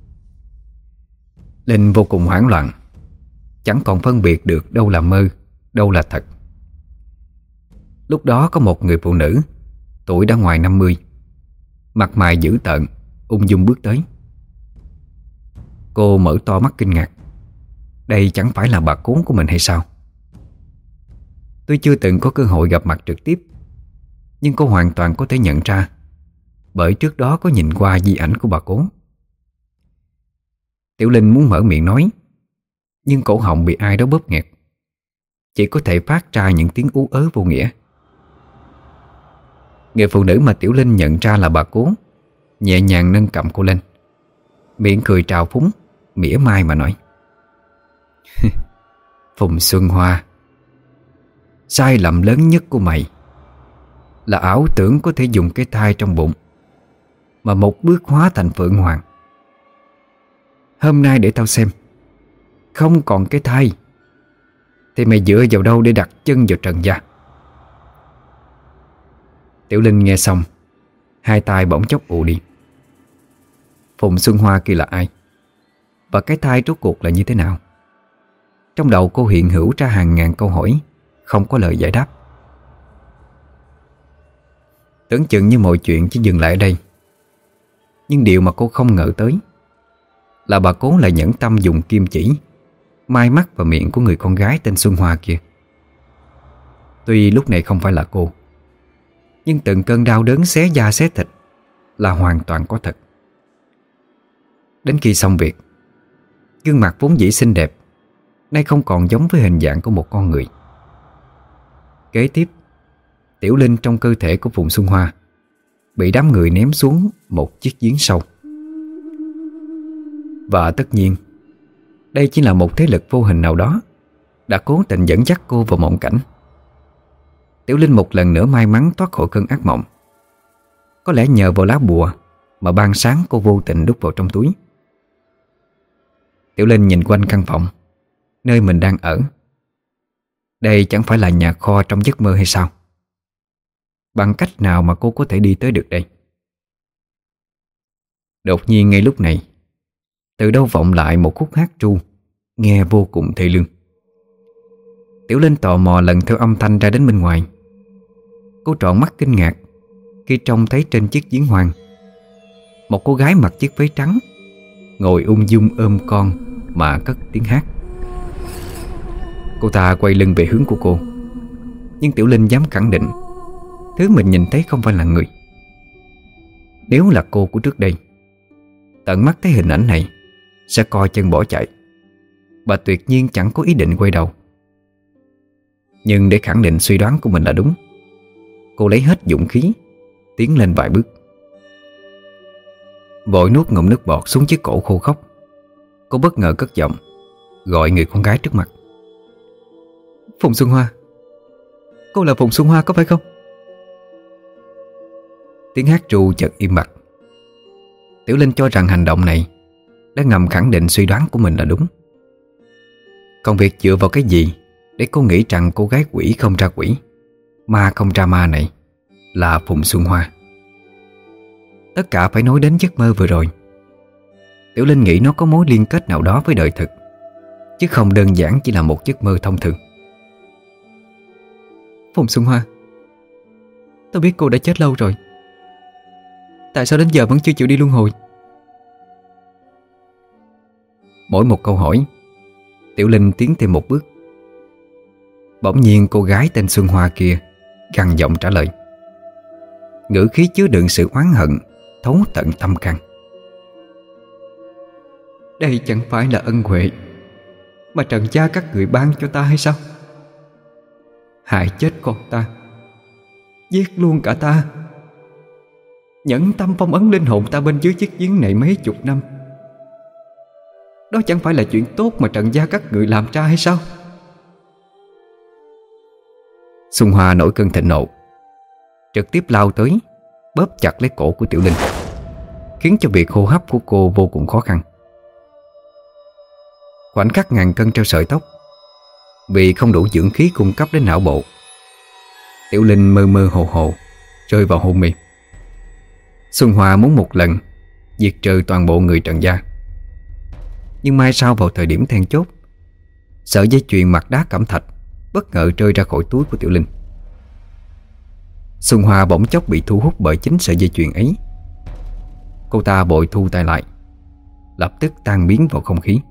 Linh vô cùng hoảng loạn, chẳng còn phân biệt được đâu là mơ, đâu là thật. Lúc đó có một người phụ nữ, tuổi đã ngoài 50, mặt mày dữ tợn, ung dung bước tới. Cô mở to mắt kinh ngạc. Đây chẳng phải là bà cố của mình hay sao? Tuy chưa từng có cơ hội gặp mặt trực tiếp, nhưng cô hoàn toàn có thể nhận ra, bởi trước đó có nhìn qua di ảnh của bà cố. Tiểu Linh muốn mở miệng nói, nhưng cổ họng bị ai đó bóp nghẹt, chỉ có thể phát ra những tiếng ú ớ vô nghĩa. Người phụ nữ mà Tiểu Linh nhận ra là bà cố nhẹ nhàng nâng cầm cô lên, miệng cười trào phúng, mỉa mai mà nói: Phùng Xuân Hoa, sai lầm lớn nhất của mày là ảo tưởng có thể dùng cái thai trong bụng mà một bước hóa thành Phượng Hoàng. Hôm nay để tao xem, không còn cái thai thì mày dựa vào đâu để đặt chân vào Trần gia? Tiểu Linh nghe xong, hai tay bỗng chốc ù đi. Phùng Xuân Hoa kia là ai? Và cái thai rốt cuộc là như thế nào? Trong đầu cô hiện hữu ra hàng ngàn câu hỏi, không có lời giải đáp. Tưởng chừng như mọi chuyện chỉ dừng lại ở đây. Nhưng điều mà cô không ngờ tới là bà cố lại nhẫn tâm dùng kim chỉ mai mắt vào miệng của người con gái tên Xuân Hoa kia. Tuy lúc này không phải là cô, Nhưng từng cơn đau đớn xé da xé thịt là hoàn toàn có thật. Đến khi xong việc, gương mặt vốn dĩ xinh đẹp nay không còn giống với hình dạng của một con người. Kế tiếp, Tiểu Linh trong cơ thể của Phùng Xuân Hoa bị đám người ném xuống một chiếc giếng sâu. Và tất nhiên, đây chỉ là một thế lực vô hình nào đó đã cố tình dẫn dắt cô vào mộng cảnh. Tiểu Linh một lần nữa may mắn thoát khỏi cơn ác mộng. Có lẽ nhờ vào lá bùa mà ban sáng cô vô tình đút vào trong túi. Tiểu Linh nhìn quanh căn phòng nơi mình đang ở. Đây chẳng phải là nhà kho trong giấc mơ hay sao? Bằng cách nào mà cô có thể đi tới được đây? Đột nhiên ngay lúc này, từ đâu vọng lại một khúc hát ru nghe vô cùng thê lương. Tiểu Linh tò mò lần theo âm thanh ra đến bên ngoài. Cô tròn mắt kinh ngạc khi trông thấy trên chiếc giếng hoang một cô gái mặc chiếc váy trắng ngồi ung dung ôm con mà cất tiếng hát. Cô ta quay lưng về hướng của cô, nhưng Tiểu Linh dám khẳng định thứ mình nhìn thấy không phải là người. Nếu là cô của trước đây, tận mắt thấy hình ảnh này sẽ co chân bỏ chạy. Bà tuyệt nhiên chẳng có ý định quay đầu. Nhưng để khẳng định suy đoán của mình là đúng, cô lấy hết dũng khí tiến lên vài bước. Vội nuốt ngụm nước bọt xuống chiếc cổ khô khốc, cô bất ngờ cất giọng gọi người con gái trước mặt. Phùng Xuân Hoa, cô là Phùng Xuân Hoa có phải không? Tiếng hát ru chợt im bặt. Tiểu Linh cho rằng hành động này đã ngầm khẳng định suy đoán của mình là đúng. Còn việc dựa vào cái gì để cô nghĩ rằng cô gái quỷ không ra quỷ, ma không ra ma này là Phùng Xuân Hoa? Tất cả phải nói đến giấc mơ vừa rồi. Tiểu Linh nghĩ nó có mối liên kết nào đó với đời thực, chứ không đơn giản chỉ là một giấc mơ thông thường. Phùng Xuân Hoa, tôi biết cô đã chết lâu rồi. Tại sao đến giờ vẫn chưa chịu đi luân hồi? Mỗi một câu hỏi, Tiểu Linh tiến thêm một bước. Bỗng nhiên cô gái tên Xuân Hoa kia gằn giọng trả lời, ngữ khí chứa đựng sự oán hận thấu tận tâm can. Đây chẳng phải là ân huệ mà Trần gia các người ban cho ta hay sao? Hại chết con ta, giết luôn cả ta, nhẫn tâm phong ấn linh hồn ta bên dưới chiếc giếng này mấy chục năm. Đó chẳng phải là chuyện tốt mà Trần gia các người làm ra hay sao? Xuân Hoa nổi cơn thịnh nộ, trực tiếp lao tới bóp chặt lấy cổ của Tiểu Linh, khiến cho việc hô hấp của cô vô cùng khó khăn. Khoảnh khắc ngàn cân treo sợi tóc, vì không đủ dưỡng khí cung cấp đến não bộ, Tiểu Linh mơ mơ hồ hồ rơi vào hôn mê. Xuân Hoa muốn một lần diệt trừ toàn bộ người Trần gia, nhưng mai sau vào thời điểm then chốt, sợi dây chuyền mặt đá cẩm thạch bất ngờ rơi ra khỏi túi của Tiểu Linh. Xuân Hoa bỗng chốc bị thu hút bởi chính sợi dây chuyền ấy. Cô ta vội thu tay lại, lập tức tan biến vào không khí.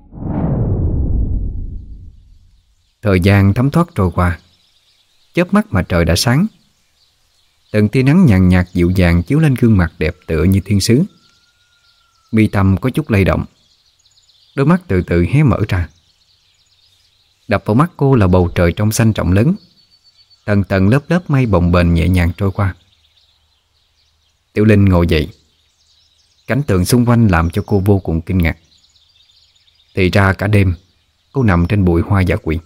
Thời gian thấm thoát trôi qua, chớp mắt mà trời đã sáng. Từng tia nắng nhàn nhạt dịu dàng chiếu lên gương mặt đẹp tựa như thiên sứ. Mi tâm có chút lay động, đôi mắt từ từ hé mở ra. Đập vào mắt cô là bầu trời trong xanh rộng lớn, tầng tầng lớp lớp mây bồng bềnh nhẹ nhàng trôi qua. Tiểu Linh ngồi dậy. Cảnh tượng xung quanh làm cho cô vô cùng kinh ngạc. Thì ra cả đêm cô nằm trên bụi hoa dã quỷ.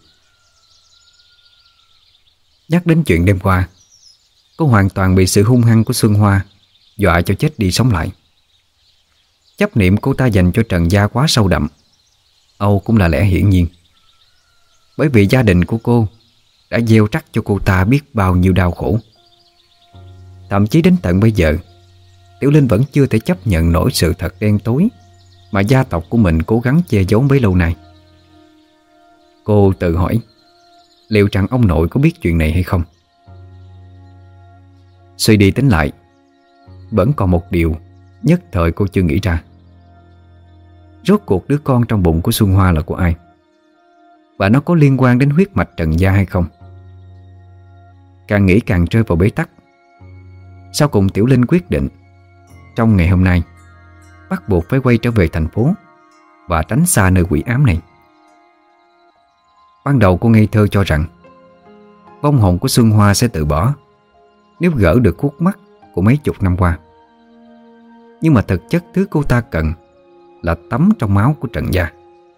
Nhắc đến chuyện đêm qua, cô hoàn toàn bị sự hung hăng của Xuân Hoa dọa cho chết đi sống lại. Chấp niệm cô ta dành cho Trần gia quá sâu đậm, Âu cũng là lẽ hiển nhiên. Bởi vì gia đình của cô đã gieo rắc cho cô ta biết bao nhiêu đau khổ. Thậm chí đến tận bây giờ, Tiểu Linh vẫn chưa thể chấp nhận nổi sự thật đen tối mà gia tộc của mình cố gắng che giấu bấy lâu nay. Cô tự hỏi, liệu rằng ông nội có biết chuyện này hay không? Suy đi tính lại, vẫn còn một điều nhất thời cô chưa nghĩ ra. Rốt cuộc đứa con trong bụng của Xuân Hoa là của ai? Và nó có liên quan đến huyết mạch Trần gia hay không? Càng nghĩ càng rơi vào bế tắc. Sau cùng Tiểu Linh quyết định trong ngày hôm nay bắt buộc phải quay trở về thành phố và tránh xa nơi quỷ ám này. Ban đầu cô ngây thơ cho rằng vong hồn của Xuân Hoa sẽ tự bỏ nếu gỡ được khúc mắc của mấy chục năm qua. Nhưng mà thực chất thứ cô ta cần là tắm trong máu của Trần gia.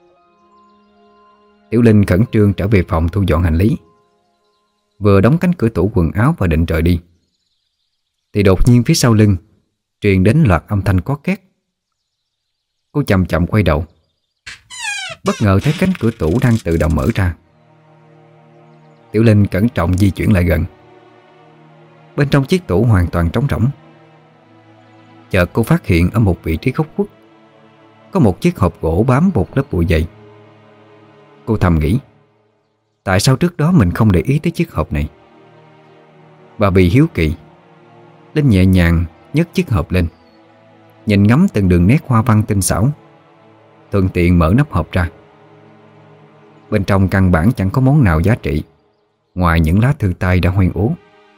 Tiểu Linh khẩn trương trở về phòng thu dọn hành lý. Vừa đóng cánh cửa tủ quần áo và định rời đi thì đột nhiên phía sau lưng truyền đến loạt âm thanh có két. Cô chậm chậm quay đầu, bất ngờ thấy cánh cửa tủ đang tự động mở ra. Tiểu Linh cẩn trọng di chuyển lại gần. Bên trong chiếc tủ hoàn toàn trống rỗng. Chợt cô phát hiện ở một vị trí góc khuất có một chiếc hộp gỗ bám một lớp bụi dày. Cô thầm nghĩ, tại sao trước đó mình không để ý tới chiếc hộp này? Và vì hiếu kỳ, Linh nhẹ nhàng nhấc chiếc hộp lên, nhìn ngắm từng đường nét hoa văn tinh xảo, thuận tiện mở nắp hộp ra. Bên trong căn bản chẳng có món nào giá trị ngoài những lá thư tay đã hoen ố.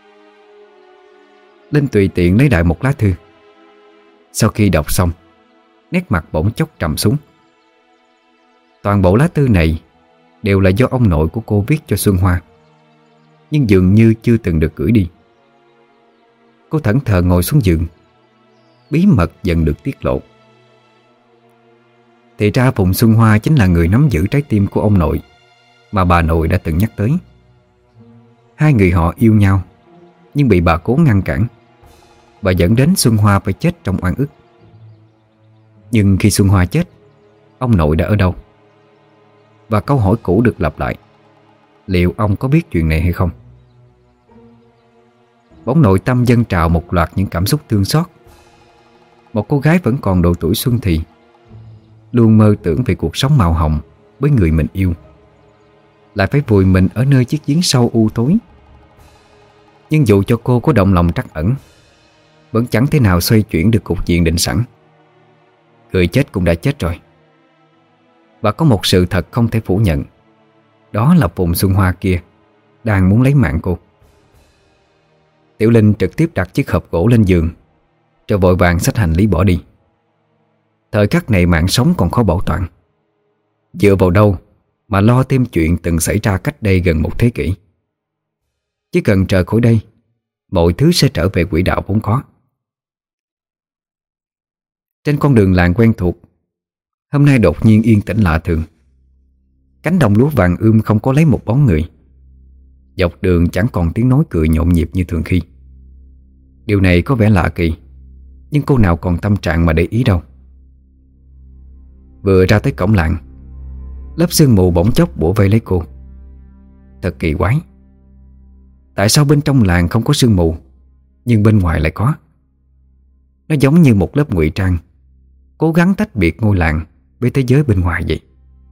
Linh tùy tiện lấy đại một lá thư. Sau khi đọc xong, nét mặt bỗng chốc trầm xuống. Toàn bộ lá thư này đều là do ông nội của cô viết cho Xuân Hoa, nhưng dường như chưa từng được gửi đi. Cô thẫn thờ ngồi xuống giường. Bí mật dần được tiết lộ. Thì ra Phùng Xuân Hoa chính là người nắm giữ trái tim của ông nội mà bà nội đã từng nhắc tới. Hai người họ yêu nhau, nhưng bị bà cố ngăn cản và dẫn đến Xuân Hoa phải chết trong oan ức. Nhưng khi Xuân Hoa chết, ông nội đã ở đâu? Và câu hỏi cũ được lặp lại, liệu ông có biết chuyện này hay không? Bỗng nội tâm dâng trào một loạt những cảm xúc thương xót. Một cô gái vẫn còn độ tuổi xuân thì, luôn mơ tưởng về cuộc sống màu hồng với người mình yêu, lại phải vùi mình ở nơi chiếc giếng sâu u tối. Nhưng dù cho cô có động lòng trắc ẩn, vẫn chẳng thể nào xoay chuyển được cục diện định sẵn. Người chết cũng đã chết rồi. Và có một sự thật không thể phủ nhận, đó là Phùng Xuân Hoa kia đang muốn lấy mạng cô. Tiểu Linh trực tiếp đặt chiếc hộp gỗ lên giường, rồi vội vàng xách hành lý bỏ đi. Thời khắc này mạng sống còn khó bảo toàn. Dựa vào đâu mà lo thêm chuyện từng xảy ra cách đây gần một thế kỷ? Chỉ cần rời khỏi đây, mọi thứ sẽ trở về quỹ đạo vốn có. Trên con đường làng quen thuộc, hôm nay đột nhiên yên tĩnh lạ thường. Cánh đồng lúa vàng không có lấy một bóng người. Dọc đường chẳng còn tiếng nói cười nhộn nhịp như thường khi. Điều này có vẻ lạ kỳ, nhưng cô nào còn tâm trạng mà để ý đâu. Vừa ra tới cổng làng, lớp sương mù bỗng chốc bủa vây lấy cô. Thật kỳ quái, tại sao bên trong làng không có sương mù, nhưng bên ngoài lại có? Nó giống như một lớp ngụy trang, cố gắng tách biệt ngôi làng với thế giới bên ngoài vậy.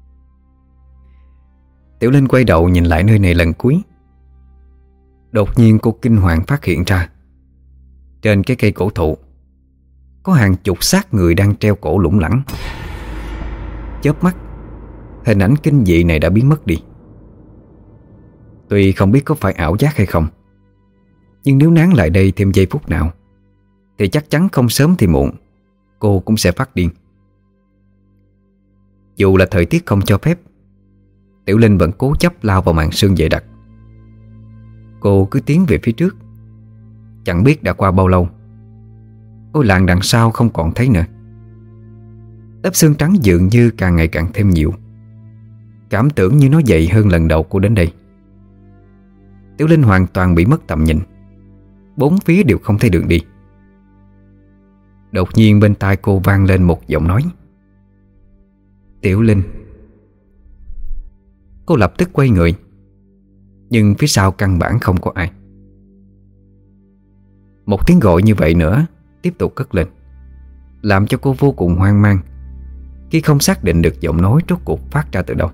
Tiểu Linh quay đầu nhìn lại nơi này lần cuối. Đột nhiên cô kinh hoàng phát hiện ra, trên cái cây cổ thụ có hàng chục xác người đang treo cổ lủng lẳng. Chớp mắt, hình ảnh kinh dị này đã biến mất đi. Tuy không biết có phải ảo giác hay không, nhưng nếu nán lại đây thêm giây phút nào thì chắc chắn không sớm thì muộn cô cũng sẽ phát điên. Dù là thời tiết không cho phép, Tiểu Linh vẫn cố chấp lao vào màn sương dày đặc. Cô cứ tiến về phía trước. Chẳng biết đã qua bao lâu, ngôi làng đằng sau không còn thấy nữa. Lớp sương trắng dường như càng ngày càng thêm nhiều. Cảm tưởng như nó dày hơn lần đầu cô đến đây. Tiểu Linh hoàn toàn bị mất tầm nhìn. Bốn phía đều không thấy đường đi. Đột nhiên bên tai cô vang lên một giọng nói: "Tiểu Linh." Cô lập tức quay người, nhưng phía sau căn bản không có ai. Một tiếng gọi như vậy nữa tiếp tục cất lên, làm cho cô vô cùng hoang mang khi không xác định được giọng nói rốt cuộc phát ra từ đâu.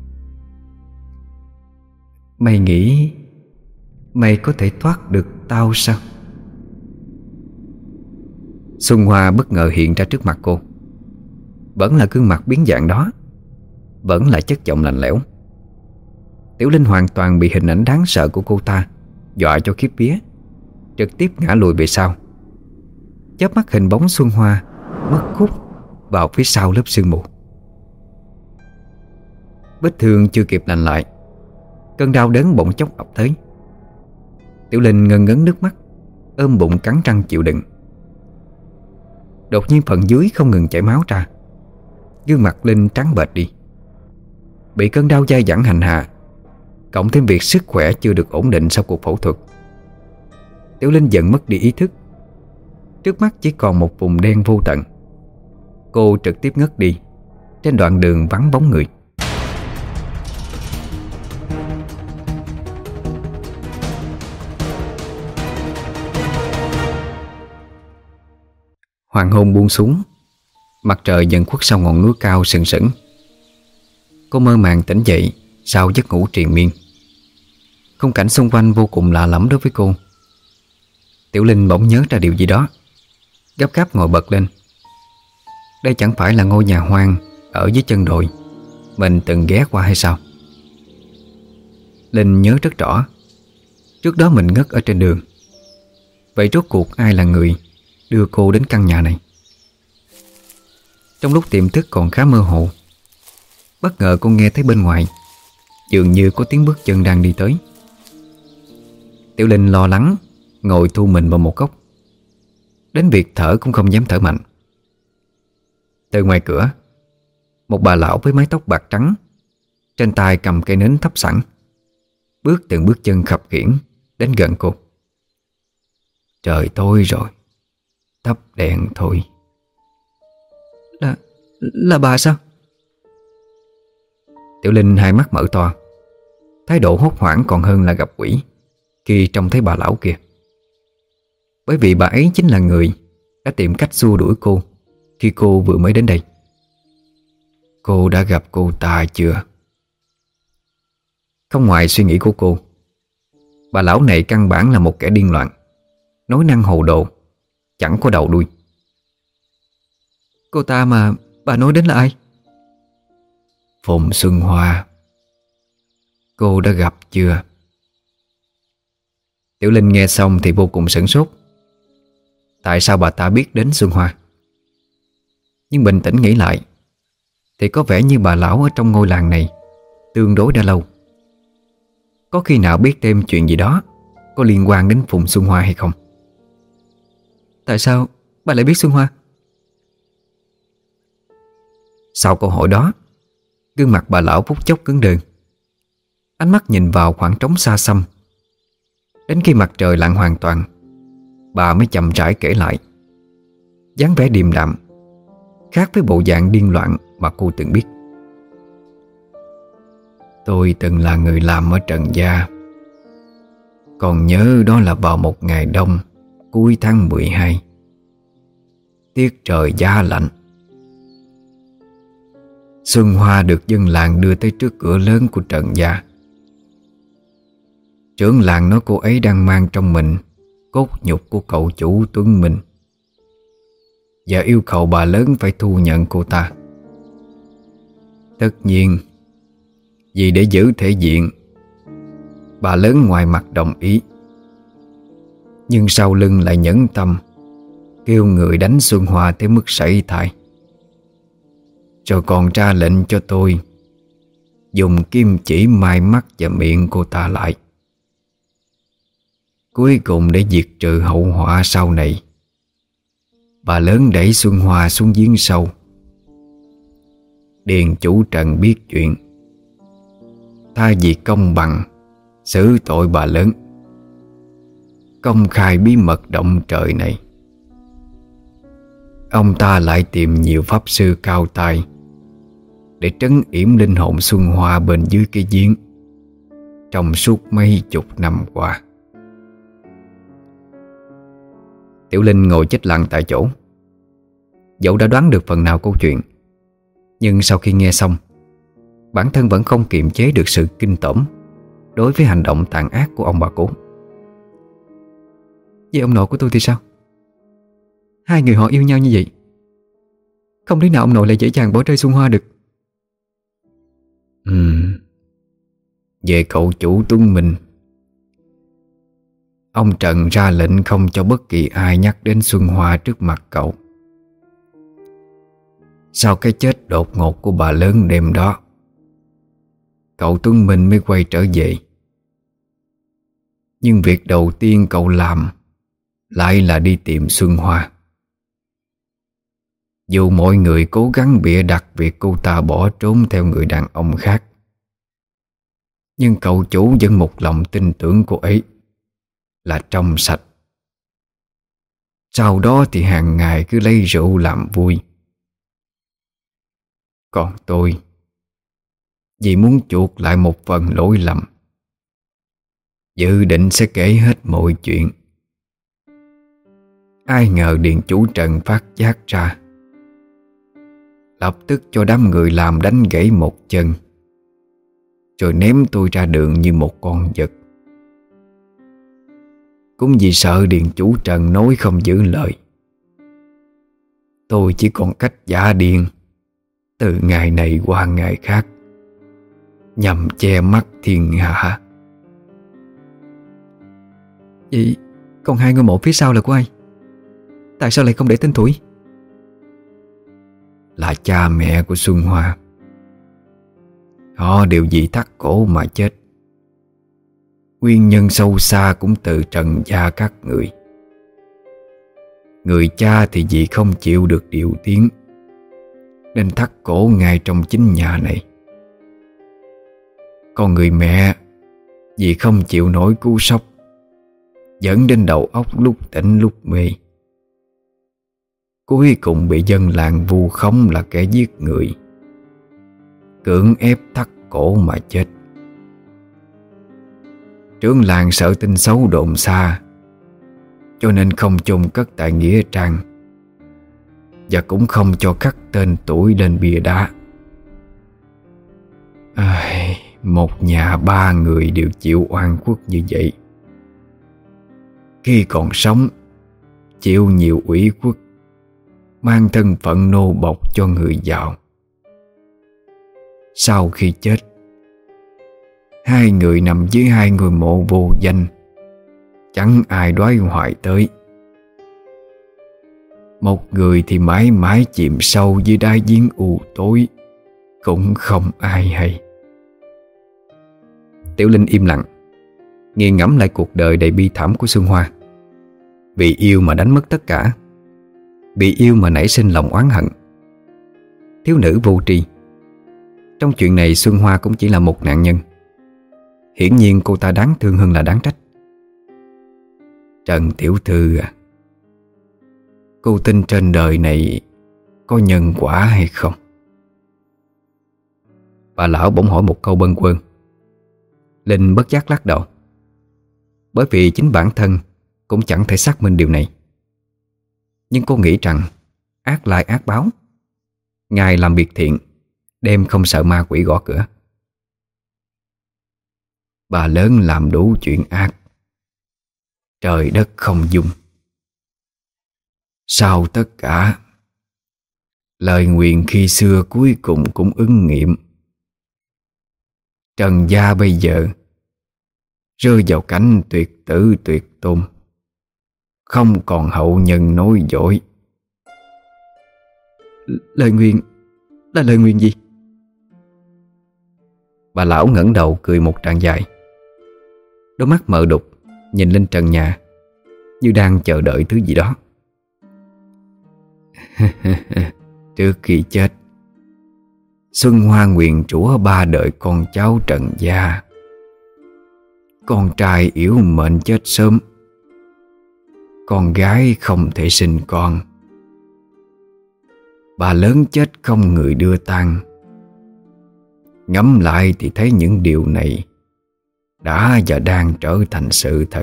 "Mày nghĩ mày có thể thoát được tao sao?" Xuân Hoa bất ngờ hiện ra trước mặt cô. Vẫn là gương mặt biến dạng đó, vẫn là chất giọng lạnh lẽo. Tiểu Linh hoàn toàn bị hình ảnh đáng sợ của cô ta dọa cho khiếp vía, trực tiếp ngã lùi về sau, chớp mắt hình bóng Xuân Hoa mất khúc vào phía sau lớp sương mù. Vết thương chưa kịp lành lại, cơn đau đớn bỗng chốc ập tới. Tiểu Linh ngần ngấn nước mắt, ôm bụng cắn răng chịu đựng. Đột nhiên phần dưới không ngừng chảy máu ra, gương mặt Linh trắng bệch đi. Bị cơn đau dai dẳng hành hạ, cộng thêm việc sức khỏe chưa được ổn định sau cuộc phẫu thuật, Tiểu Linh dần mất đi ý thức. Trước mắt chỉ còn một vùng đen vô tận. Cô trực tiếp ngất đi trên đoạn đường vắng bóng người. Hoàng hôn buông xuống, mặt trời dần khuất sau ngọn núi cao sừng sững. Cô mơ màng tỉnh dậy sau giấc ngủ triền miên. Khung cảnh xung quanh vô cùng lạ lẫm đối với cô. Tiểu Linh bỗng nhớ ra điều gì đó, gấp gáp ngồi bật lên. Đây chẳng phải là ngôi nhà hoang ở dưới chân đồi mình từng ghé qua hay sao? Linh nhớ rất rõ, trước đó mình ngất ở trên đường. Vậy rốt cuộc ai là người đưa cô đến căn nhà này? Trong lúc tiềm thức còn khá mơ hồ, bất ngờ cô nghe thấy bên ngoài dường như có tiếng bước chân đang đi tới. Tiểu Linh lo lắng ngồi thu mình vào một góc, đến việc thở cũng không dám thở mạnh. Từ ngoài cửa, một bà lão với mái tóc bạc trắng, trên tay cầm cây nến thắp sẵn, bước từng bước chân khập khiễng đến gần cô. Trời tối rồi, thắp đèn thôi. Là bà sao? Tiểu Linh hai mắt mở to, thái độ hốt hoảng còn hơn là gặp quỷ khi trông thấy bà lão kia. Bởi vì bà ấy chính là người đã tìm cách xua đuổi cô khi cô vừa mới đến đây. Cô đã gặp cô ta chưa? Không ngoài suy nghĩ của cô, bà lão này căn bản là một kẻ điên loạn, nói năng hồ đồ, chẳng có đầu đuôi. Cô ta mà bà nói đến là ai? Phùng Xuân Hoa. Cô đã gặp chưa? Tiểu Linh nghe xong thì vô cùng sửng sốt. Tại sao bà ta biết đến Xuân Hoa? Nhưng bình tĩnh nghĩ lại thì có vẻ như bà lão ở trong ngôi làng này tương đối đã lâu. Có khi nào biết thêm chuyện gì đó có liên quan đến Phùng Xuân Hoa hay không? Tại sao bà lại biết Xuân Hoa? Sau câu hỏi đó, gương mặt bà lão phút chốc cứng đờ. Ánh mắt nhìn vào khoảng trống xa xăm. Đến khi mặt trời lặn hoàn toàn, bà mới chậm rãi kể lại, dáng vẻ điềm đạm, khác với bộ dạng điên loạn mà cô từng biết. Tôi từng là người làm ở Trần Gia. Còn nhớ đó là vào một ngày đông cuối tháng 12. Tiết trời giá lạnh. Xuân Hoa được dân làng đưa tới trước cửa lớn của Trần Gia. Trưởng làng nói cô ấy đang mang trong mình cốt nhục của cậu chủ Tuấn Minh và yêu cầu bà lớn phải thu nhận cô ta. Tất nhiên, vì để giữ thể diện, bà lớn ngoài mặt đồng ý, nhưng sau lưng lại nhẫn tâm kêu người đánh Xuân Hoa tới mức sảy thai, rồi còn ra lệnh cho tôi dùng kim chỉ mai mắt và miệng cô ta lại. Cuối cùng để diệt trừ hậu họa sau này, bà lớn đẩy Xuân Hoa xuống giếng sâu. Điền chủ Trần biết chuyện, thay vì công bằng xử tội bà lớn, công khai bí mật động trời này, ông ta lại tìm nhiều pháp sư cao tay để trấn yểm linh hồn Xuân Hoa bên dưới cái giếng trong suốt mấy chục năm qua. Tiểu Linh ngồi chết lặng tại chỗ. Dẫu đã đoán được phần nào câu chuyện, nhưng sau khi nghe xong, bản thân vẫn không kiềm chế được sự kinh tởm đối với hành động tàn ác của ông bà cố. Vậy ông nội của tôi thì sao? Hai người họ yêu nhau như vậy, không lý nào ông nội lại dễ dàng bỏ rơi Xuân Hoa được. Về cậu chủ Tuấn Minh, ông Trần ra lệnh không cho bất kỳ ai nhắc đến Xuân Hoa trước mặt cậu. Sau cái chết đột ngột của bà lớn đêm đó, cậu Tuấn Minh mới quay trở về. Nhưng việc đầu tiên cậu làm lại là đi tìm Xuân Hoa. Dù mọi người cố gắng bịa đặt việc cô ta bỏ trốn theo người đàn ông khác, nhưng cậu chủ vẫn một lòng tin tưởng cô ấy là trong sạch. Sau đó thì hàng ngày cứ lấy rượu làm vui. Còn tôi, vì muốn chuộc lại một phần lỗi lầm, dự định sẽ kể hết mọi chuyện. Ai ngờ Điền chủ Trần phát giác ra, lập tức cho đám người làm đánh gãy một chân, rồi ném tôi ra đường như một con vật. Cũng vì sợ Điền chủ Trần nói không giữ lời, tôi chỉ còn cách giả điên từ ngày này qua ngày khác, nhằm che mắt thiên hạ. Vậy còn hai ngôi mộ phía sau là của ai? Tại sao lại không để tên tuổi? Là cha mẹ của Xuân Hoa. Họ đều vì thắt cổ mà chết. Nguyên nhân sâu xa cũng từ Trần gia các người. Người cha thì vì không chịu được điều tiếng, nên thắt cổ ngay trong chính nhà này. Còn người mẹ vì không chịu nổi cú sốc, dẫn đến đầu óc lúc tỉnh lúc mê, cuối cùng bị dân làng vu khống là kẻ giết người, cưỡng ép thắt cổ mà chết. Trưởng làng sợ tin xấu đồn xa, cho nên không chôn cất tại nghĩa trang, và cũng không cho khắc tên tuổi lên bia đá. Một nhà ba người đều chịu oan khuất như vậy, khi còn sống chịu nhiều ủy khuất, mang thân phận nô bộc cho người giàu. Sau khi chết, hai người nằm dưới hai ngôi mộ vô danh, chẳng ai đoái hoài tới. Một người thì mãi mãi chìm sâu dưới đáy giếng u tối, cũng không ai hay. Tiểu Linh im lặng, nghiền ngẫm lại cuộc đời đầy bi thảm của Xuân Hoa. Vì yêu mà đánh mất tất cả, vì yêu mà nảy sinh lòng oán hận. Thiếu nữ vô tri. Trong chuyện này Xuân Hoa cũng chỉ là một nạn nhân. Hiển nhiên cô ta đáng thương hơn là đáng trách. Trần tiểu thư à, cô tin trên đời này có nhân quả hay không? Bà lão bỗng hỏi một câu bâng quơ. Linh bất giác lắc đầu, bởi vì chính bản thân cũng chẳng thể xác minh điều này. Nhưng cô nghĩ rằng ác lại ác báo, ngày làm việc thiện, đêm không sợ ma quỷ gõ cửa. Bà lớn làm đủ chuyện ác, trời đất không dung. Sau tất cả, lời nguyền khi xưa cuối cùng cũng ứng nghiệm. Trần gia bây giờ rơi vào cảnh tuyệt tử tuyệt tôn, không còn hậu nhân nối dõi. Lời nguyền là lời nguyền gì? Bà lão ngẩng đầu cười một tràng dài, đôi mắt mờ đục nhìn lên trần nhà, như đang chờ đợi thứ gì đó. Trước khi chết, Xuân Hoa nguyền rủa ba đời con cháu Trần gia. Con trai yếu mệnh chết sớm, con gái không thể sinh con. Bà lớn chết không người đưa tang. Ngẫm lại thì thấy những điều này đã và đang trở thành sự thật.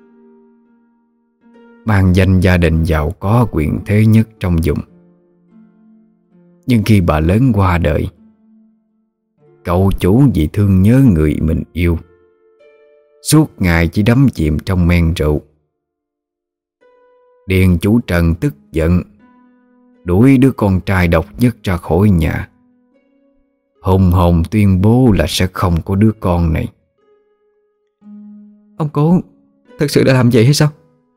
Mang danh gia đình giàu có quyền thế nhất trong vùng. Nhưng khi bà lớn qua đời, cậu chủ vì thương nhớ người mình yêu, suốt ngày chỉ đắm chìm trong men rượu. Điền chủ Trần tức giận, đuổi đứa con trai độc nhất ra khỏi nhà, hùng hồn tuyên bố là sẽ không có đứa con này. Ông cố thật sự đã làm vậy hay sao?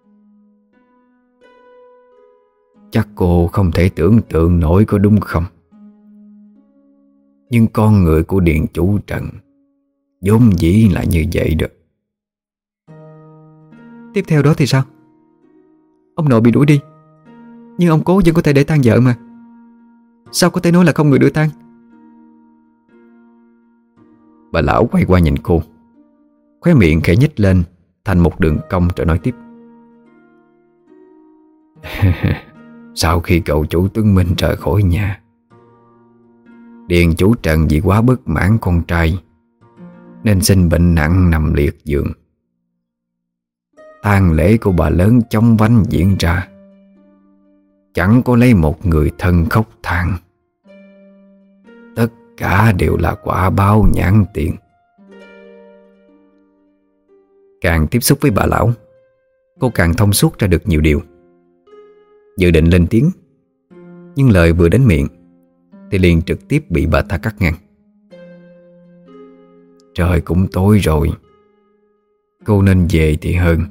Chắc cô không thể tưởng tượng nổi có đúng không? Nhưng con người của Điện Chủ Trần vốn dĩ là như vậy được. Tiếp theo đó thì sao? Ông nội bị đuổi đi, nhưng ông Cố vẫn có thể để tang vợ mà. Sao có thể nói là không người đưa tang? Bà lão quay qua nhìn cô, khóe miệng khẽ nhếch lên thành một đường cong rồi nói tiếp. Sau khi cậu chủ Tuấn Minh rời khỏi nhà, Điền Chủ Trần vì quá bất mãn con trai nên sinh bệnh nặng nằm liệt giường. Tang lễ của bà lớn chóng vánh diễn ra, chẳng có lấy một người thân khóc than. Tất cả đều là quả báo nhãn tiền. Càng tiếp xúc với bà lão, cô càng thông suốt ra được nhiều điều. Dự định lên tiếng, nhưng lời vừa đến miệng thì liền trực tiếp bị bà ta cắt ngang. Trời cũng tối rồi, cô nên về thì hơn.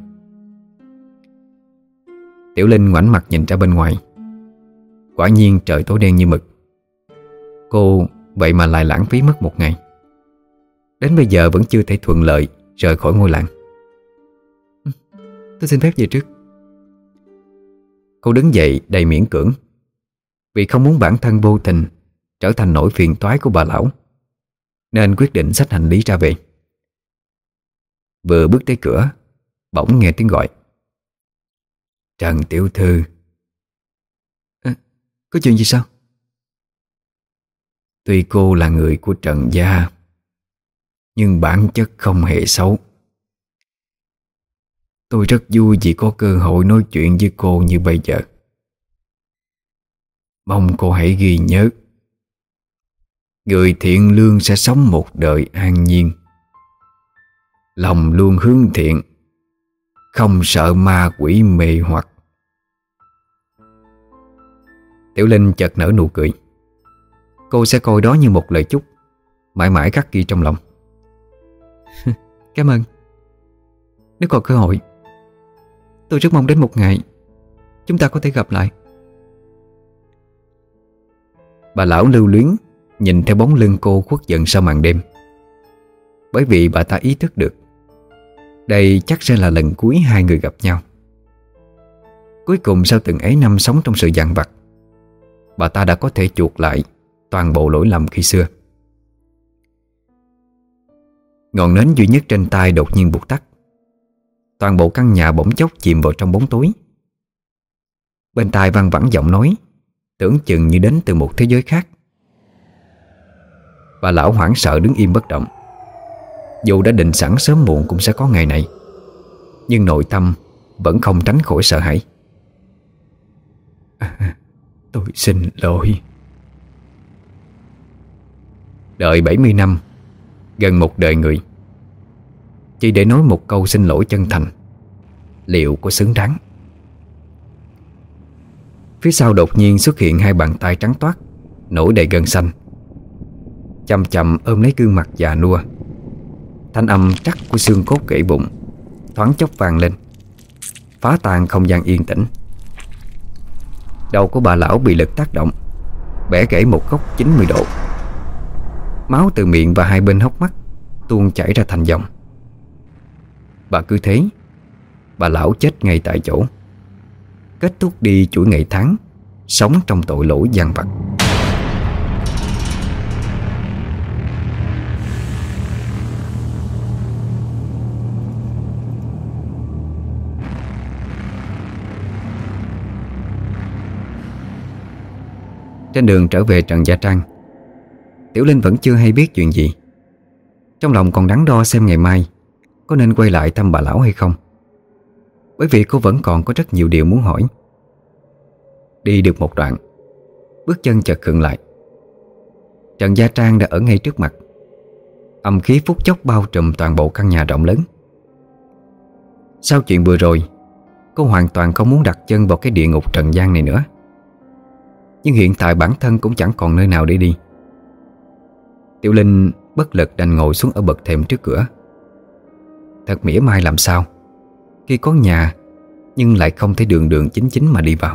Tiểu Linh ngoảnh mặt nhìn ra bên ngoài. Quả nhiên trời tối đen như mực. Cô vậy mà lại lãng phí mất một ngày. Đến bây giờ vẫn chưa thể thuận lợi rời khỏi ngôi làng. Tôi xin phép về trước. Cô đứng dậy đầy miễn cưỡng, vì không muốn bản thân vô tình trở thành nỗi phiền toái của bà lão, nên quyết định xách hành lý ra về. Vừa bước tới cửa, bỗng nghe tiếng gọi. Trần tiểu thư. Có chuyện gì sao? Tuy cô là người của Trần gia, nhưng bản chất không hề xấu. Tôi rất vui vì có cơ hội nói chuyện với cô như bây giờ. Mong cô hãy ghi nhớ, người thiện lương sẽ sống một đời an nhiên. Lòng luôn hướng thiện, không sợ ma quỷ mê hoặc. Tiểu Linh chợt nở nụ cười. Cô sẽ coi đó như một lời chúc, mãi mãi khắc ghi trong lòng. Cảm ơn. Nếu còn cơ hội, tôi rất mong đến một ngày chúng ta có thể gặp lại. Bà lão lưu luyến nhìn theo bóng lưng cô khuất dần sau màn đêm, bởi vì bà ta ý thức được đây chắc sẽ là lần cuối hai người gặp nhau. Cuối cùng sau từng ấy năm sống trong sự dằn vặt, bà ta đã có thể chuộc lại toàn bộ lỗi lầm khi xưa. Ngọn nến duy nhất trên tay đột nhiên vụt tắt. Toàn bộ căn nhà bỗng chốc chìm vào trong bóng tối. Bên tai văng vẳng giọng nói, tưởng chừng như đến từ một thế giới khác. Bà lão hoảng sợ đứng im bất động. Dù đã định sẵn sớm muộn cũng sẽ có ngày này, nhưng nội tâm vẫn không tránh khỏi sợ hãi. Tôi xin lỗi. Đợi 70 năm, gần một đời người, chỉ để nói một câu xin lỗi chân thành, liệu có xứng đáng? Phía sau đột nhiên xuất hiện hai bàn tay trắng toát, nổi đầy gân xanh, chậm chậm ôm lấy gương mặt già nua. Thanh âm trắc của xương cốt gãy bụng thoáng chốc vang lên, phá tan không gian yên tĩnh. Đầu của bà lão bị lực tác động, bẻ gãy một góc 90 độ. Máu từ miệng và hai bên hốc mắt tuôn chảy ra thành dòng. Và cứ thế, bà lão chết ngay tại chỗ, kết thúc đi chuỗi ngày tháng sống trong tội lỗi dằn vặt. Trên đường trở về Trần Gia Trang, Tiểu Linh vẫn chưa hay biết chuyện gì. Trong lòng còn đắn đo xem ngày mai có nên quay lại thăm bà lão hay không, bởi vì cô vẫn còn có rất nhiều điều muốn hỏi. Đi được một đoạn, bước chân chợt khựng lại. Trần Gia Trang đã ở ngay trước mặt. Âm khí phút chốc bao trùm toàn bộ căn nhà rộng lớn. Sau chuyện vừa rồi, cô hoàn toàn không muốn đặt chân vào cái địa ngục trần gian này nữa. Nhưng hiện tại bản thân cũng chẳng còn nơi nào để đi. Tiểu Linh bất lực đành ngồi xuống ở bậc thềm trước cửa. Thật mỉa mai làm sao khi có nhà nhưng lại không thể đường đường chính chính mà đi vào.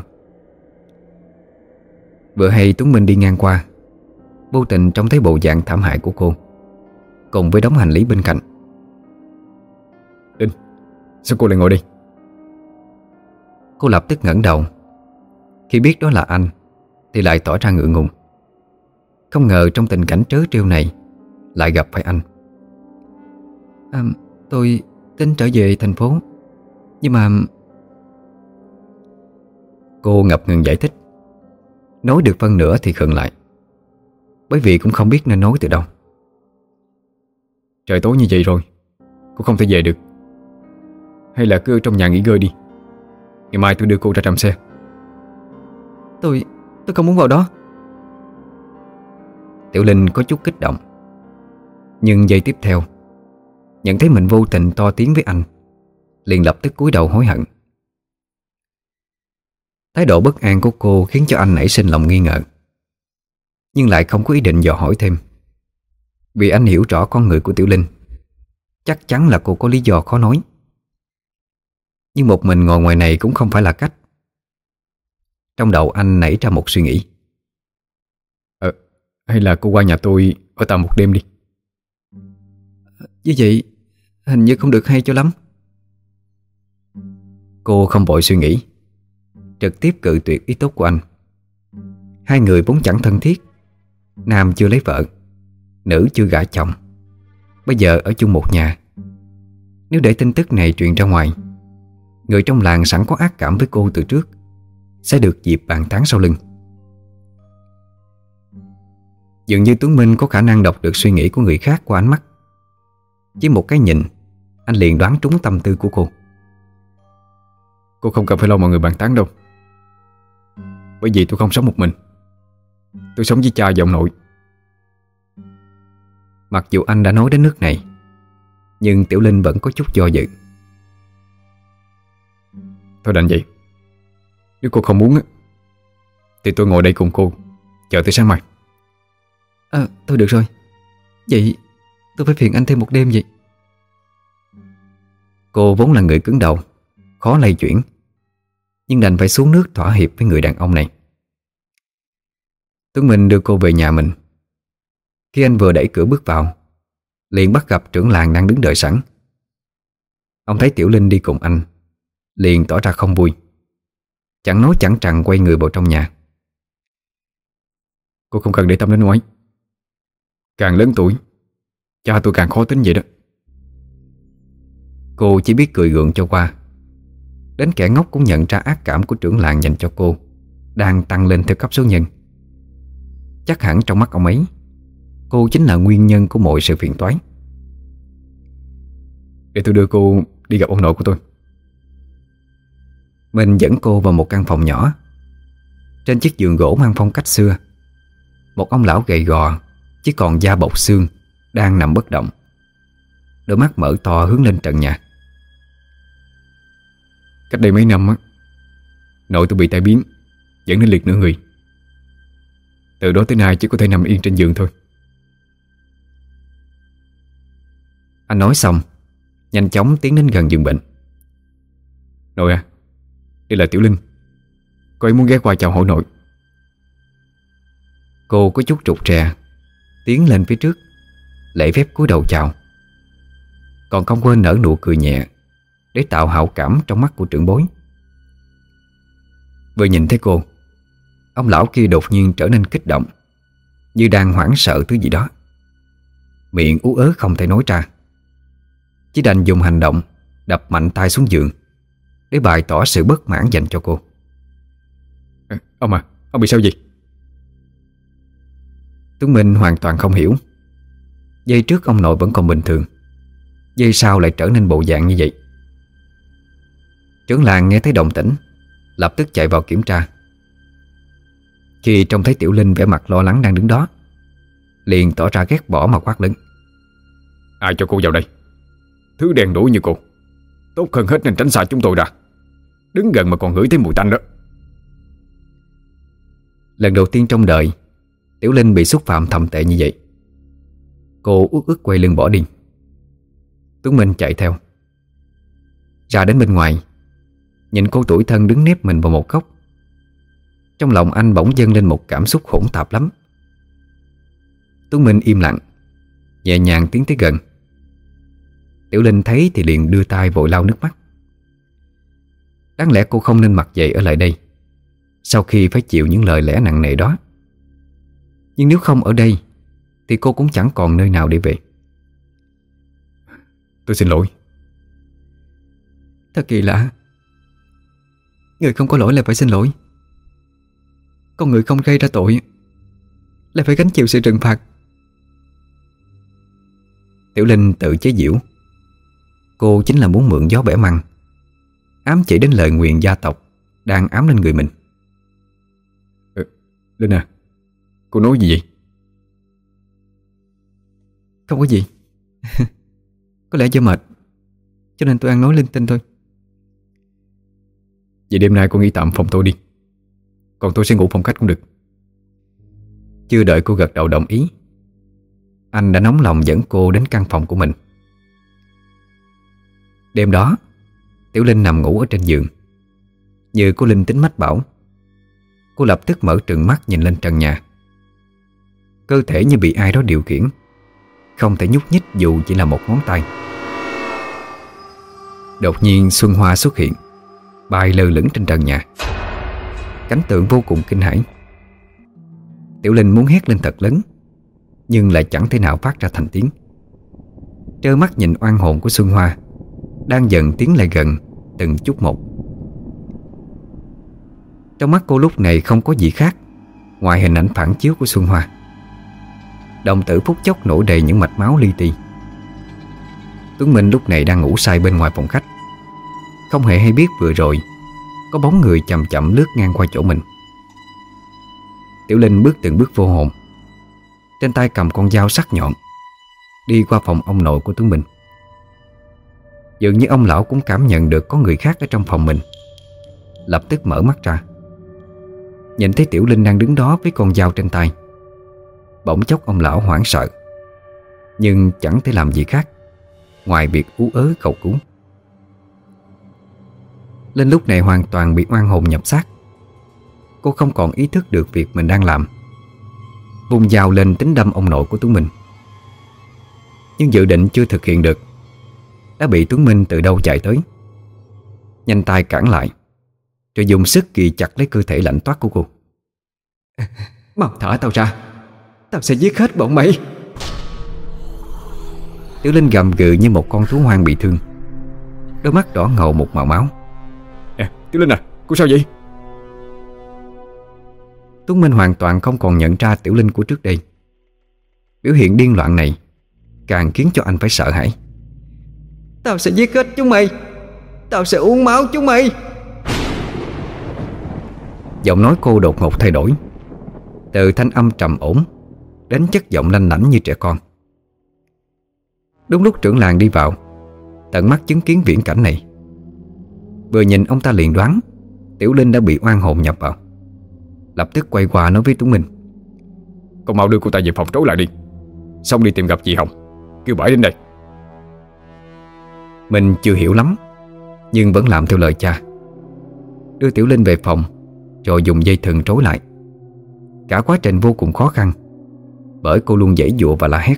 Vừa hay Tuấn Minh đi ngang qua, vô tình trông thấy bộ dạng thảm hại của cô cùng với đống hành lý bên cạnh. Linh, sao cô lại ngồi đi? Cô lập tức ngẩng đầu. Khi biết đó là anh thì lại tỏ ra ngượng ngùng. Không ngờ trong tình cảnh trớ trêu này lại gặp phải anh. Tôi tính trở về thành phố, nhưng mà... Cô ngập ngừng giải thích. Nói được phân nửa thì khựng lại, bởi vì cũng không biết nên nói từ đâu. Trời tối như vậy rồi, cô không thể về được. Hay là cứ ở trong nhà nghỉ ngơi đi, ngày mai tôi đưa cô ra trạm xe. Tôi không muốn vào đó. Tiểu Linh có chút kích động, nhưng giây tiếp theo nhận thấy mình vô tình to tiếng với anh, liền lập tức cúi đầu hối hận. Thái độ bất an của cô khiến cho anh nảy sinh lòng nghi ngờ, nhưng lại không có ý định dò hỏi thêm, vì anh hiểu rõ con người của Tiểu Linh. Chắc chắn là cô có lý do khó nói. Nhưng một mình ngồi ngoài này cũng không phải là cách. Trong đầu anh nảy ra một suy nghĩ. Hay là cô qua nhà tôi ở tạm một đêm đi. Như vậy hình như không được hay cho lắm. Cô không vội suy nghĩ, trực tiếp cự tuyệt ý tốt của anh. Hai người vốn chẳng thân thiết, nam chưa lấy vợ, nữ chưa gả chồng, bây giờ ở chung một nhà. Nếu để tin tức này truyền ra ngoài, người trong làng sẵn có ác cảm với cô từ trước sẽ được dịp bàn tán sau lưng. Dường như Tuấn Minh có khả năng đọc được suy nghĩ của người khác qua ánh mắt. Chỉ một cái nhìn, anh liền đoán trúng tâm tư của cô. Cô không cần phải lo mọi người bàn tán đâu, bởi vì tôi không sống một mình. Tôi sống với cha và ông nội. Mặc dù anh đã nói đến nước này, nhưng Tiểu Linh vẫn có chút do dự. Thôi đành vậy. Nếu cô không muốn thì tôi ngồi đây cùng cô chờ tới sáng mai. Thôi được rồi. Vậy tôi phải phiền anh thêm một đêm vậy. Cô vốn là người cứng đầu, khó lay chuyển, nhưng đành phải xuống nước thỏa hiệp với người đàn ông này. Tuấn Minh đưa cô về nhà mình. Khi anh vừa đẩy cửa bước vào, liền bắt gặp trưởng làng đang đứng đợi sẵn. Ông thấy Tiểu Linh đi cùng anh, liền tỏ ra không vui, chẳng nói chẳng rằng quay người vào trong nhà. Cô không cần để tâm đến ông ấy. Càng lớn tuổi, cha tôi càng khó tính vậy đó. Cô chỉ biết cười gượng cho qua. Đến kẻ ngốc cũng nhận ra ác cảm của trưởng làng dành cho cô đang tăng lên theo cấp số nhân. Chắc hẳn trong mắt ông ấy, cô chính là nguyên nhân của mọi sự phiền toái. Để tôi đưa cô đi gặp ông nội của tôi. Mình dẫn cô vào một căn phòng nhỏ. Trên chiếc giường gỗ mang phong cách xưa, một ông lão gầy gò, chỉ còn da bọc xương, đang nằm bất động, đôi mắt mở to hướng lên trần nhà. Cách đây mấy năm nội tôi bị tai biến, dẫn đến liệt nửa người. Từ đó tới nay chỉ có thể nằm yên trên giường thôi. Anh nói xong, nhanh chóng tiến đến gần giường bệnh. Nội à, đây là Tiểu Linh. Cô ấy muốn ghé qua chào hỏi nội. Cô có chút rụt rè, tiến lên phía trước, lễ phép cúi đầu chào, còn không quên nở nụ cười nhẹ để tạo hảo cảm trong mắt của trưởng bối. Vừa nhìn thấy cô, ông lão kia đột nhiên trở nên kích động, như đang hoảng sợ thứ gì đó. Miệng ú ớ không thể nói ra, chỉ đành dùng hành động đập mạnh tay xuống giường để bày tỏ sự bất mãn dành cho cô. Ông à, ông bị sao vậy? Tuấn Minh hoàn toàn không hiểu. Giây trước ông nội vẫn còn bình thường, giây sau lại trở nên bộ dạng như vậy. Trưởng làng nghe thấy động tĩnh, lập tức chạy vào kiểm tra. Khi trông thấy Tiểu Linh vẻ mặt lo lắng đang đứng đó, liền tỏ ra ghét bỏ mà quát lớn: Ai cho cô vào đây? Thứ đen đủi như cô, tốt hơn hết nên tránh xa chúng tôi ra. Đứng gần mà còn ngửi thấy mùi tanh đó. Lần đầu tiên trong đời Tiểu Linh bị xúc phạm thậm tệ như vậy. Cô uất ức quay lưng bỏ đi. Tuấn Minh chạy theo. Ra đến bên ngoài, nhìn cô tủi thân đứng nép mình vào một góc. Trong lòng anh bỗng dâng lên một cảm xúc hỗn tạp lắm. Tuấn Minh im lặng, nhẹ nhàng tiến tới gần. Tiểu Linh thấy thì liền đưa tay vội lau nước mắt. Đáng lẽ cô không nên mặc vậy ở lại đây sau khi phải chịu những lời lẽ nặng nề đó. Nhưng nếu không ở đây thì cô cũng chẳng còn nơi nào để về. Tôi xin lỗi. Thật kỳ lạ, người không có lỗi lại phải xin lỗi, con người không gây ra tội lại phải gánh chịu sự trừng phạt. Tiểu Linh tự chế giễu. Cô chính là muốn mượn gió bẻ măng, ám chỉ đến lời nguyền gia tộc đang ám lên người mình. Linh à, cô nói gì vậy? Không có gì. Có lẽ do mệt cho nên tôi ăn nói linh tinh thôi. Vậy đêm nay cô nghỉ tạm phòng tôi đi, còn tôi sẽ ngủ phòng khách cũng được. Chưa đợi cô gật đầu đồng ý, anh đã nóng lòng dẫn cô đến căn phòng của mình. Đêm đó, Tiểu Linh nằm ngủ ở trên giường. Như cô linh tính mách bảo, cô lập tức mở trừng mắt nhìn lên trần nhà. Cơ thể như bị ai đó điều khiển, không thể nhúc nhích dù chỉ là một ngón tay. Đột nhiên Xuân Hoa xuất hiện, bay lơ lửng trên trần nhà. Cảnh tượng vô cùng kinh hãi. Tiểu Linh muốn hét lên thật lớn, nhưng lại chẳng thể nào phát ra thành tiếng. Trơ mắt nhìn oan hồn của Xuân Hoa đang dần tiến lại gần từng chút một. Trong mắt cô lúc này không có gì khác ngoài hình ảnh phản chiếu của Xuân Hoa. Đồng tử phút chốc nổi đầy những mạch máu li ti. Tuấn Minh lúc này đang ngủ say bên ngoài phòng khách, không hề hay biết vừa rồi có bóng người chậm chậm lướt ngang qua chỗ mình. Tiểu Linh bước từng bước vô hồn, trên tay cầm con dao sắc nhọn, đi qua phòng ông nội của Tuấn Minh. Dường như ông lão cũng cảm nhận được có người khác ở trong phòng mình, lập tức mở mắt ra. Nhìn thấy Tiểu Linh đang đứng đó với con dao trên tay, bỗng chốc ông lão hoảng sợ, nhưng chẳng thể làm gì khác ngoài việc ú ớ cầu cứu. Linh lúc này hoàn toàn bị oan hồn nhập xác. Cô không còn ý thức được việc mình đang làm, vùng dao lên tính đâm ông nội của Tuấn Minh. Nhưng dự định chưa thực hiện được, đã bị Tuấn Minh từ đâu chạy tới, nhanh tay cản lại, rồi dùng sức ghi chặt lấy cơ thể lạnh toát của cô. Mau thả tao ra, tao sẽ giết hết bọn mày. Tiểu Linh gầm gừ như một con thú hoang bị thương, đôi mắt đỏ ngầu một màu máu. Tiểu Linh à, cô sao vậy? Tuấn Minh hoàn toàn không còn nhận ra Tiểu Linh của trước đây. Biểu hiện điên loạn này càng khiến cho anh phải sợ hãi. Tao sẽ giết hết chúng mày, tao sẽ uống máu chúng mày. Giọng nói cô đột ngột thay đổi, từ thanh âm trầm ổn đến chất giọng lanh lảnh như trẻ con. Đúng lúc trưởng làng đi vào, tận mắt chứng kiến viễn cảnh này. Vừa nhìn ông ta liền đoán Tiểu Linh đã bị oan hồn nhập vào, lập tức quay qua nói với Tuấn Minh: Con mau đưa cô ta về phòng trối lại đi, xong đi tìm gặp chị Hồng, kêu bãi đến đây. Mình chưa hiểu lắm, nhưng vẫn làm theo lời cha, đưa Tiểu Linh về phòng, rồi dùng dây thừng trói lại. Cả quá trình vô cùng khó khăn, bởi cô luôn giãy giụa và la hét.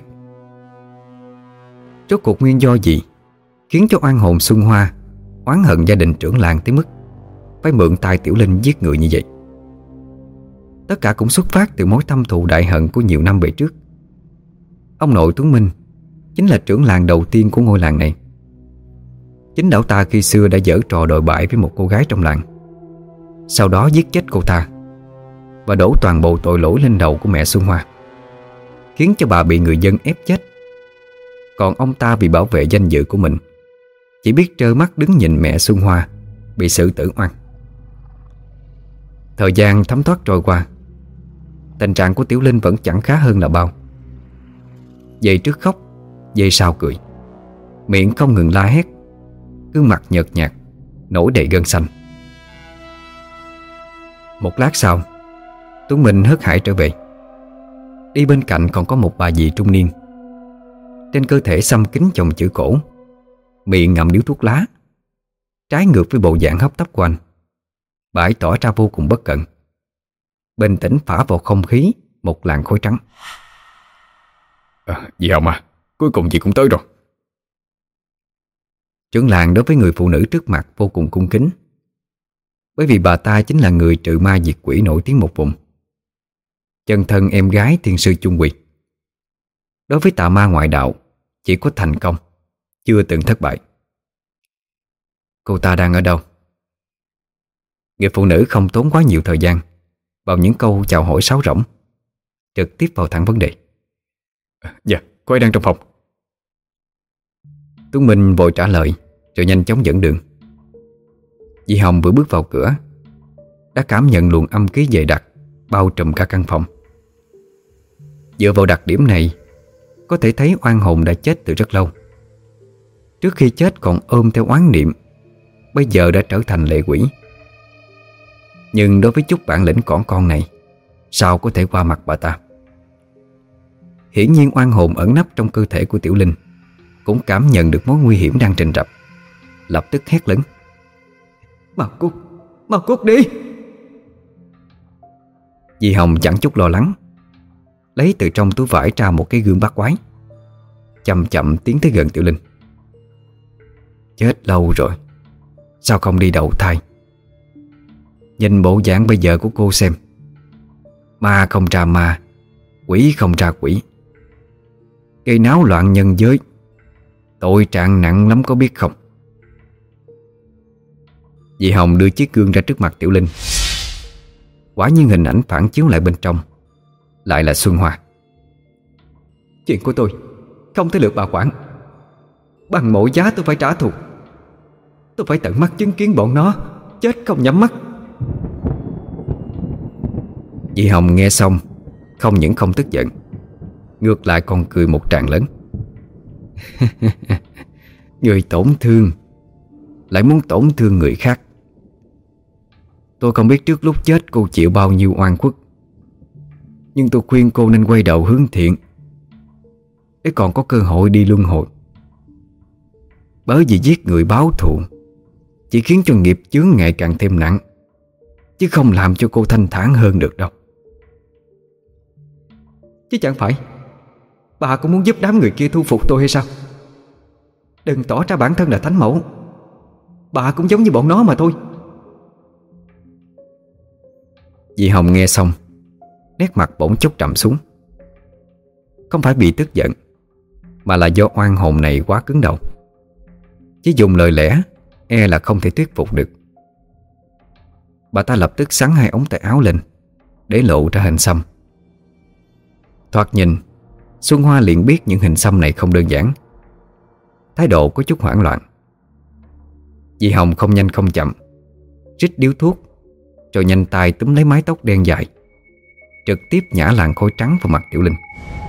Rốt cuộc nguyên do gì khiến cho oan hồn Xuân Hoa oán hận gia đình trưởng làng tới mức phải mượn tay Tiểu Linh giết người như vậy? Tất cả cũng xuất phát từ mối thâm thù đại hận của nhiều năm về trước. Ông nội Tuấn Minh chính là trưởng làng đầu tiên của ngôi làng này. Chính lão ta khi xưa đã giở trò đồi bại với một cô gái trong làng, sau đó giết chết cô ta và đổ toàn bộ tội lỗi lên đầu của mẹ Xuân Hoa, khiến cho bà bị người dân ép chết. Còn ông ta vì bảo vệ danh dự của mình, chỉ biết trơ mắt đứng nhìn mẹ Xuân Hoa bị xử tử oan. Thời gian thấm thoát trôi qua, tình trạng của Tiểu Linh vẫn chẳng khá hơn là bao. Giây trước khóc, giây sau cười, miệng không ngừng la hét, gương mặt nhợt nhạt, nổi đầy gân xanh. Một lát sau, Tuấn Minh hớt hải trở về. Đi bên cạnh còn có một bà dì trung niên, trên cơ thể xăm kín chồng chữ cổ, miệng ngậm điếu thuốc lá, Trái ngược với bộ dạng hấp tấp của anh, bà ấy tỏ ra vô cùng bất cẩn, bình tĩnh phả vào không khí một làn khói trắng. Dì Hồng à, cuối cùng chị cũng tới rồi. Trưởng làng đối với người phụ nữ trước mặt vô cùng cung kính, bởi vì bà ta chính là người trừ ma diệt quỷ nổi tiếng một vùng, chân thân em gái thiên sư Chung Quỳ. Đối với tà ma ngoại đạo, chỉ có thành công, chưa từng thất bại. Cô ta đang ở đâu? Người phụ nữ không tốn quá nhiều thời gian vào những câu chào hỏi sáo rỗng, trực tiếp vào thẳng vấn đề. Dạ, cô ấy đang trong phòng. Tuấn Minh vội trả lời rồi nhanh chóng dẫn đường. Dì Hồng vừa bước vào cửa đã cảm nhận luồng âm khí dày đặc bao trùm cả căn phòng. Dựa vào đặc điểm này, có thể thấy oan hồn đã chết từ rất lâu. Trước khi chết còn ôm theo oán niệm, bây giờ đã trở thành lệ quỷ. Nhưng đối với chút bản lĩnh cỏn con này, sao có thể qua mặt bà ta? Hiển nhiên oan hồn ẩn nấp trong cơ thể của Tiểu Linh cũng cảm nhận được mối nguy hiểm đang trình rập, lập tức hét lớn: Mau cút đi! Dì Hồng chẳng chút lo lắng, lấy từ trong túi vải ra một cái gương bắt quái, chậm chậm tiến tới gần Tiểu Linh. Chết lâu rồi, sao không đi đầu thai? Nhìn bộ dạng bây giờ của cô xem, ma không ra ma, quỷ không ra quỷ, gây náo loạn nhân giới, tội trạng nặng lắm có biết không? Dì Hồng đưa chiếc gương ra trước mặt Tiểu Linh. Quả nhiên hình ảnh phản chiếu lại bên trong lại là Xuân Hoa. Chuyện của tôi không thể lượt bà quản. Bằng mọi giá tôi phải trả thù. Tôi phải tận mắt chứng kiến bọn nó chết không nhắm mắt. Dì Hồng nghe xong không những không tức giận, ngược lại còn cười một tràng lớn. Người tổn thương lại muốn tổn thương người khác. Tôi không biết trước lúc chết cô chịu bao nhiêu oan khuất, nhưng tôi khuyên cô nên quay đầu hướng thiện để còn có cơ hội đi luân hồi. Bởi vì giết người báo thù chỉ khiến cho nghiệp chướng ngày càng thêm nặng, chứ không làm cho cô thanh thản hơn được đâu. Chứ chẳng phải bà cũng muốn giúp đám người kia thu phục tôi hay sao? Đừng tỏ ra bản thân là thánh mẫu. Bà cũng giống như bọn nó mà thôi. Dì Hồng nghe xong, nét mặt bỗng chốc trầm xuống. Không phải bị tức giận, mà là do oan hồn này quá cứng đầu. Chỉ dùng lời lẽ e là không thể thuyết phục được. Bà ta lập tức xắn hai ống tay áo lên để lộ ra hình xăm. Thoạt nhìn, Xuân Hoa liền biết những hình xăm này không đơn giản. Thái độ có chút hoảng loạn. Dì Hồng không nhanh không chậm rít điếu thuốc, rồi nhanh tay túm lấy mái tóc đen dài, trực tiếp nhả làn khói trắng vào mặt Tiểu Linh.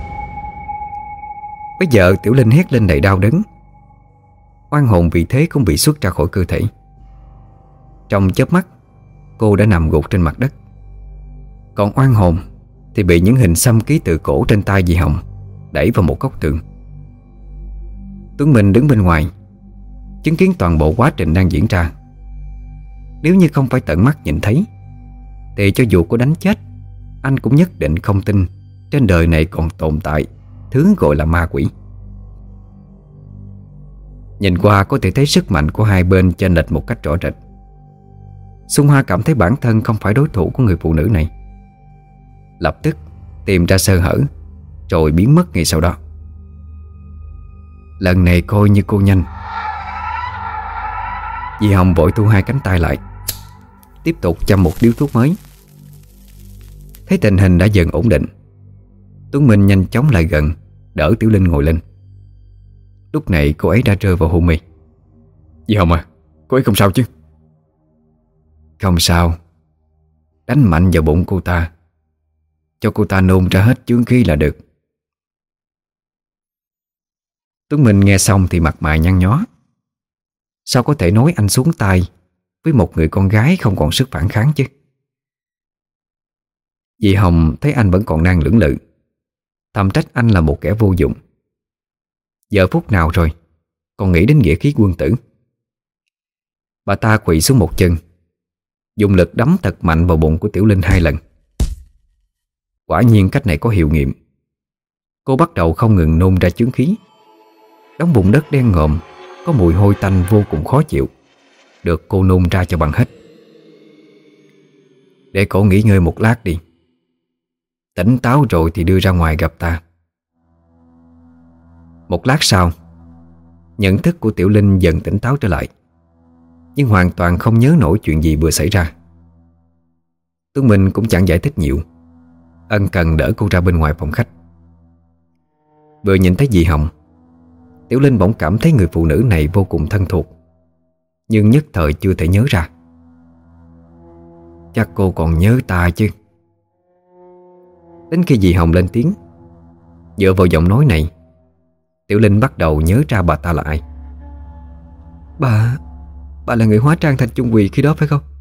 Bây giờ Tiểu Linh hét lên đầy đau đớn. Oan hồn vì thế cũng bị xuất ra khỏi cơ thể. Trong chớp mắt, cô đã nằm gục trên mặt đất. Còn oan hồn thì bị những hình xăm ký tự cổ trên tay dì Hồng đẩy vào một góc tường. Tuấn Minh đứng bên ngoài, chứng kiến toàn bộ quá trình đang diễn ra. Nếu như không phải tận mắt nhìn thấy, thì cho dù có đánh chết, anh cũng nhất định không tin trên đời này còn tồn tại thứ gọi là ma quỷ. Nhìn qua có thể thấy sức mạnh của hai bên chênh lệch một cách rõ rệt. Xuân Hoa cảm thấy bản thân không phải đối thủ của người phụ nữ này, lập tức tìm ra sơ hở rồi biến mất ngay sau đó. Lần này coi như cô nhanh. Dì Hồng vội thu hai cánh tay lại, tiếp tục châm một điếu thuốc mới. Thấy tình hình đã dần ổn định, Tuấn Minh nhanh chóng lại gần, đỡ Tiểu Linh ngồi lên. Lúc này cô ấy đã rơi vào hôn mê. Dì Hồng à, cô ấy không sao chứ? Không sao. Đánh mạnh vào bụng cô ta, cho cô ta nôn ra hết chướng khí là được. Tuấn Minh nghe xong thì mặt mày nhăn nhó. Sao có thể nói anh xuống tay với một người con gái không còn sức phản kháng chứ? Dì Hồng thấy anh vẫn còn đang lưỡng lự, thầm trách anh là một kẻ vô dụng. Giờ phút nào rồi còn nghĩ đến nghĩa khí quân tử. Bà ta quỵ xuống một chân, dùng lực đấm thật mạnh vào bụng của Tiểu Linh 2 lần. Quả nhiên cách này có hiệu nghiệm. Cô bắt đầu không ngừng nôn ra chướng khí. Đống bùn đất đen ngòm, có mùi hôi tanh vô cùng khó chịu, được cô nôn ra cho bằng hết. Để cổ nghỉ ngơi một lát đi, tỉnh táo rồi thì đưa ra ngoài gặp ta. Một lát sau, nhận thức của Tiểu Linh dần tỉnh táo trở lại, nhưng hoàn toàn không nhớ nổi chuyện gì vừa xảy ra. Tuấn Minh cũng chẳng giải thích nhiều, ân cần đỡ cô ra bên ngoài phòng khách. Vừa nhìn thấy dì Hồng, Tiểu Linh bỗng cảm thấy người phụ nữ này vô cùng thân thuộc, nhưng nhất thời chưa thể nhớ ra. Chắc cô còn nhớ ta chứ. Đến khi dì Hồng lên tiếng, dựa vào giọng nói này, Tiểu Linh bắt đầu nhớ ra bà ta là ai. Bà là người hóa trang thành Chung Quỳ khi đó phải không?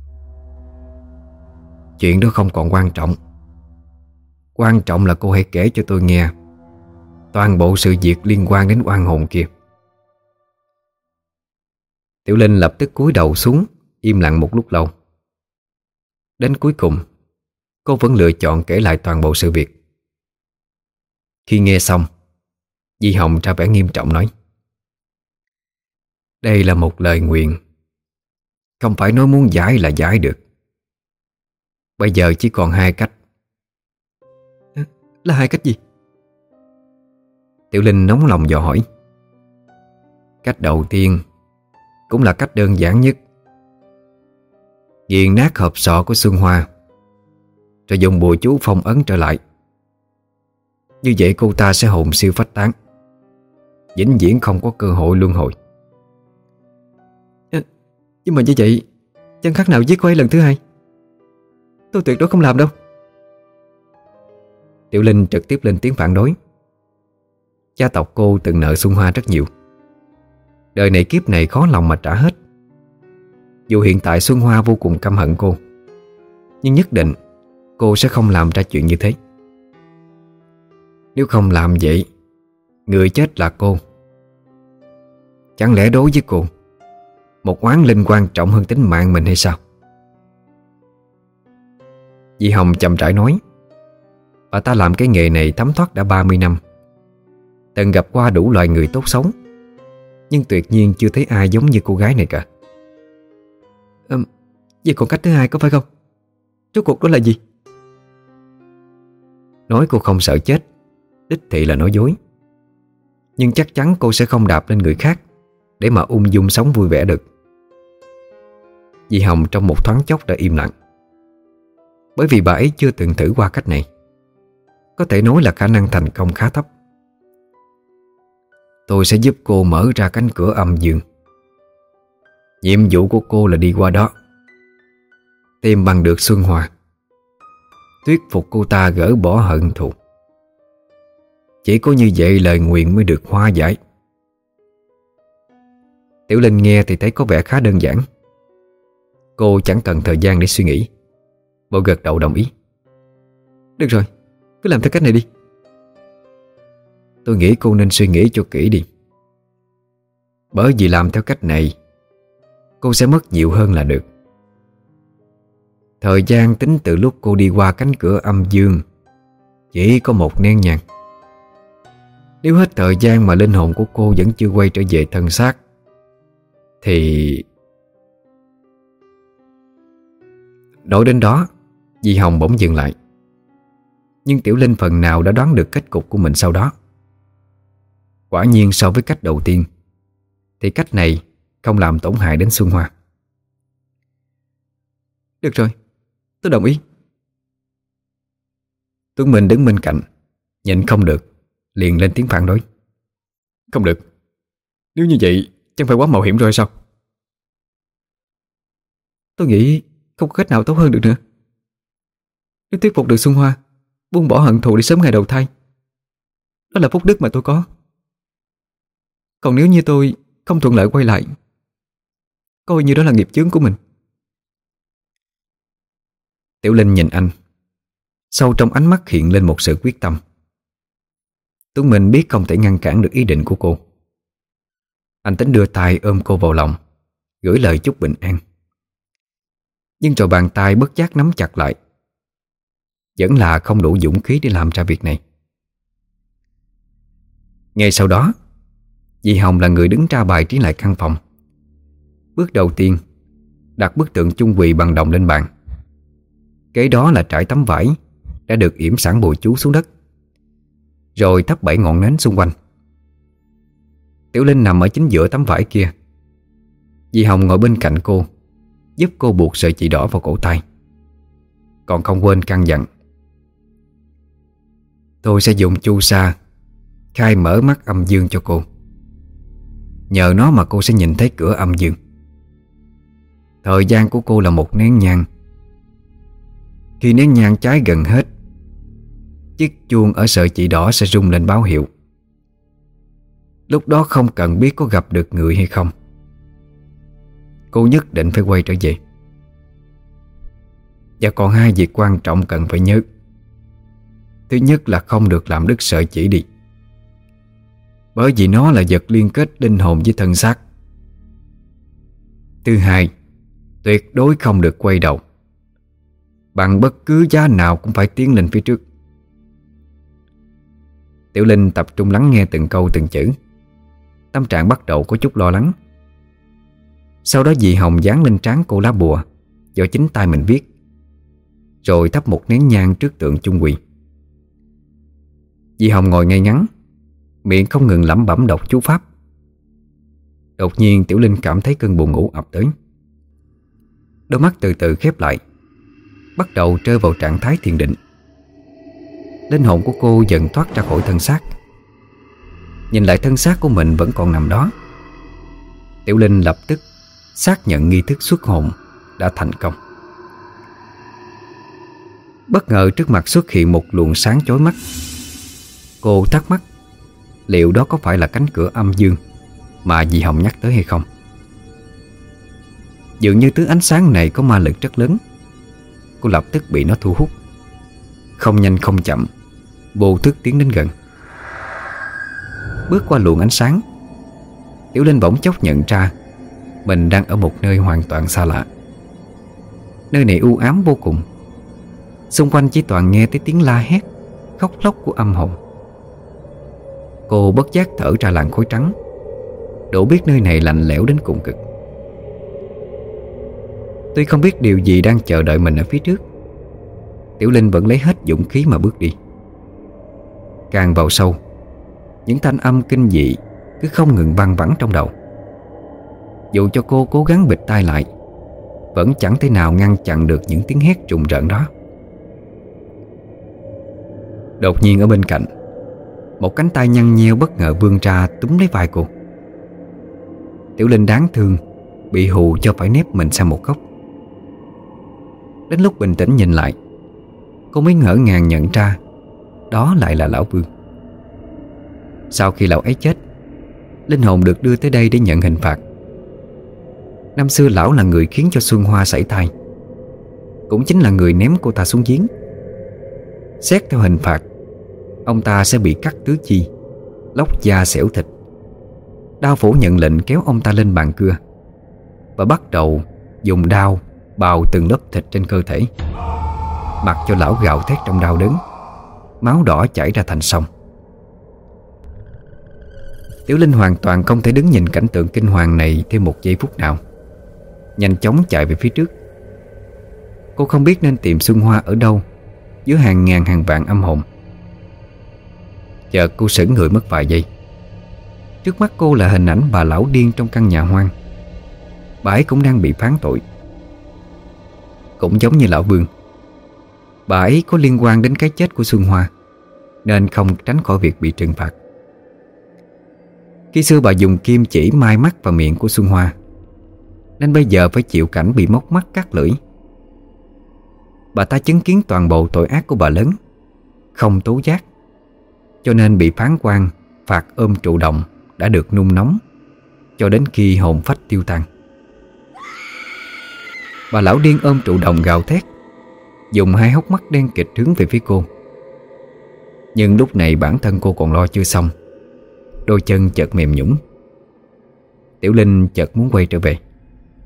Chuyện đó không còn quan trọng. Quan trọng là cô hãy kể cho tôi nghe toàn bộ sự việc liên quan đến oan hồn kia. Tiểu Linh lập tức cúi đầu xuống, im lặng một lúc lâu. Đến cuối cùng, cô vẫn lựa chọn kể lại toàn bộ sự việc. Khi nghe xong, dì Hồng ra vẻ nghiêm trọng nói: Đây là một lời nguyền, không phải nói muốn giải là giải được. Bây giờ chỉ còn 2 cách. Là 2 cách gì? Tiểu Linh nóng lòng dò hỏi. Cách đầu tiên, cũng là cách đơn giản nhất: nghiền nát hộp sọ của Xuân Hoa, rồi dùng bùa chú phong ấn trở lại. Như vậy cô ta sẽ hồn siêu phách tán, vĩnh viễn không có cơ hội luân hồi. Nhưng mà như vậy chẳng khác nào giết cô ấy lần thứ 2. Tôi tuyệt đối không làm đâu. Tiểu Linh trực tiếp lên tiếng phản đối. Gia tộc cô từng nợ Xuân Hoa rất nhiều, đời này kiếp này khó lòng mà trả hết. Dù hiện tại Xuân Hoa vô cùng căm hận cô, nhưng nhất định cô sẽ không làm ra chuyện như thế. Nếu không làm vậy, người chết là cô. Chẳng lẽ đối với cô, một oán linh quan trọng hơn tính mạng mình hay sao? Dì Hồng chậm rãi nói. Bà ta làm cái nghề này thấm thoát đã 30 năm, từng gặp qua đủ loại người tốt xấu, nhưng tuyệt nhiên chưa thấy ai giống như cô gái này cả. Vậy còn cách thứ 2 có phải không? Rốt cuộc đó là gì? Nói cô không sợ chết, đích thị là nói dối. Nhưng chắc chắn cô sẽ không đạp lên người khác để mà ung dung sống vui vẻ được. Dì Hồng trong một thoáng chốc đã im lặng, bởi vì bà ấy chưa từng thử qua cách này. Có thể nói là khả năng thành công khá thấp. Tôi sẽ giúp cô mở ra cánh cửa âm dương. Nhiệm vụ của cô là đi qua đó, tìm bằng được Xuân Hoa, thuyết phục cô ta gỡ bỏ hận thù. Chỉ có như vậy lời nguyện mới được hóa giải. Tiểu Linh nghe thì thấy có vẻ khá đơn giản. Cô chẳng cần thời gian để suy nghĩ, vội gật đầu đồng ý. Được rồi, cứ làm theo cách này đi. Tôi nghĩ cô nên suy nghĩ cho kỹ đi. Bởi vì làm theo cách này, cô sẽ mất nhiều hơn là được. Thời gian tính từ lúc cô đi qua cánh cửa âm dương chỉ có 1 nén nhang. Nếu hết thời gian mà linh hồn của cô vẫn chưa quay trở về thân xác thì... Nói đến đó, dì Hồng bỗng dừng lại. Nhưng Tiểu Linh phần nào đã đoán được kết cục của mình sau đó. Quả nhiên so với cách đầu tiên thì cách này không làm tổn hại đến Xuân Hoa. Được rồi, tôi đồng ý. Tuấn Minh đứng bên cạnh, nhịn không được, liền lên tiếng phản đối. Không được, nếu như vậy chẳng phải quá mạo hiểm rồi sao? Tôi nghĩ không có cách nào tốt hơn được nữa. Nếu thuyết phục được Xuân Hoa buông bỏ hận thù để sớm ngày đầu thai, đó là phúc đức mà tôi có. Còn nếu như tôi không thuận lợi quay lại, coi như đó là nghiệp chướng của mình. Tiểu Linh nhìn anh, sâu trong ánh mắt hiện lên một sự quyết tâm. Tuấn Minh biết không thể ngăn cản được ý định của cô. Anh tính đưa tay ôm cô vào lòng, gửi lời chúc bình an. Nhưng rồi bàn tay bất giác nắm chặt lại. Vẫn là không đủ dũng khí để làm ra việc này. Ngay sau đó, dì Hồng là người đứng ra bài trí lại căn phòng. Bước đầu tiên, đặt bức tượng Chung Quỳ bằng đồng lên bàn. Kế đó là trải tấm vải đã được yểm sẵn bùa chú xuống đất, rồi thắp 7 ngọn nến xung quanh. Tiểu Linh nằm ở chính giữa tấm vải kia. Dì Hồng ngồi bên cạnh cô, giúp cô buộc sợi chỉ đỏ vào cổ tay, còn không quên căn dặn: tôi sẽ dùng chu sa khai mở mắt âm dương cho cô. Nhờ nó mà cô sẽ nhìn thấy cửa âm dương. Thời gian của cô là 1 nén nhang. Khi nén nhang cháy gần hết, chiếc chuông ở sợi chỉ đỏ sẽ rung lên báo hiệu. Lúc đó không cần biết có gặp được người hay không, cô nhất định phải quay trở về. Và còn 2 việc quan trọng cần phải nhớ. Thứ nhất là không được làm đứt sợi chỉ đi, bởi vì nó là vật liên kết linh hồn với thân xác. Thứ hai, tuyệt đối không được quay đầu. Bằng bất cứ giá nào cũng phải tiến lên phía trước. Tiểu Linh tập trung lắng nghe từng câu từng chữ. Tâm trạng bắt đầu có chút lo lắng. Sau đó dì Hồng dán lên trán cô lá bùa do chính tay mình viết, rồi thắp 1 nén nhang trước tượng Chung Quỳ. Dì Hồng ngồi ngay ngắn, miệng không ngừng lẩm bẩm đọc chú pháp. Đột nhiên Tiểu Linh cảm thấy cơn buồn ngủ ập tới. Đôi mắt từ từ khép lại, bắt đầu rơi vào trạng thái thiền định. Linh hồn của cô dần thoát ra khỏi thân xác. Nhìn lại thân xác của mình vẫn còn nằm đó, Tiểu Linh lập tức xác nhận nghi thức xuất hồn đã thành công. Bất ngờ trước mặt xuất hiện một luồng sáng chói mắt. Cô thắc mắc liệu đó có phải là cánh cửa âm dương mà dì Hồng nhắc tới hay không. Dường như thứ ánh sáng này có ma lực rất lớn. Cô lập tức bị nó thu hút. Không nhanh không chậm, vô thức tiến đến gần. Bước qua luồng ánh sáng, Tiểu Linh bỗng chốc nhận ra mình đang ở một nơi hoàn toàn xa lạ. Nơi này u ám vô cùng. Xung quanh chỉ toàn nghe thấy tiếng la hét, khóc lóc của âm hồn. Cô bất giác thở ra làn khói trắng, đủ biết nơi này lạnh lẽo đến cùng cực. Tuy không biết điều gì đang chờ đợi mình ở phía trước, Tiểu Linh vẫn lấy hết dũng khí mà bước đi. Càng vào sâu, những thanh âm kinh dị cứ không ngừng văng vẳng trong đầu. Dù cho cô cố gắng bịt tai lại, vẫn chẳng thể nào ngăn chặn được những tiếng hét trùng rợn đó. Đột nhiên ở bên cạnh, một cánh tay nhăn nheo bất ngờ vươn ra túm lấy vai cô. Tiểu Linh đáng thương bị hù cho phải nép mình sang một góc. Đến lúc bình tĩnh nhìn lại, cô mới ngỡ ngàng nhận ra đó lại là lão Vương. Sau khi lão ấy chết, linh hồn được đưa tới đây để nhận hình phạt. Năm xưa lão là người khiến cho Xuân Hoa sảy thai, cũng chính là người ném cô ta xuống giếng. Xét theo hình phạt, ông ta sẽ bị cắt tứ chi, lóc da xẻo thịt. Đao phủ nhận lệnh kéo ông ta lên bàn cưa và bắt đầu dùng đao bào từng lớp thịt trên cơ thể, mặc cho lão gào thét trong đau đớn. Máu đỏ chảy ra thành sông. Tiểu Linh hoàn toàn không thể đứng nhìn cảnh tượng kinh hoàng này thêm một giây phút nào. Nhanh chóng chạy về phía trước. Cô không biết nên tìm Xuân Hoa ở đâu giữa hàng ngàn hàng vạn âm hồn. Chợt cô sững người mất vài giây. Trước mắt cô là hình ảnh bà lão điên trong căn nhà hoang. Bà ấy cũng đang bị phán tội. Cũng giống như lão Vương, bà ấy có liên quan đến cái chết của Xuân Hoa, nên không tránh khỏi việc bị trừng phạt. Khi xưa bà dùng kim chỉ mai mắt và miệng của Xuân Hoa, nên bây giờ phải chịu cảnh bị móc mắt cắt lưỡi. Bà ta chứng kiến toàn bộ tội ác của bà lớn, không tố giác, cho nên bị phán quan phạt ôm trụ đồng đã được nung nóng cho đến khi hồn phách tiêu tan. Bà lão điên ôm trụ đồng gào thét, dùng hai hốc mắt đen kịt hướng về phía cô. Nhưng lúc này bản thân cô còn lo chưa xong, đôi chân chợt mềm nhũn. Tiểu Linh chợt muốn quay trở về,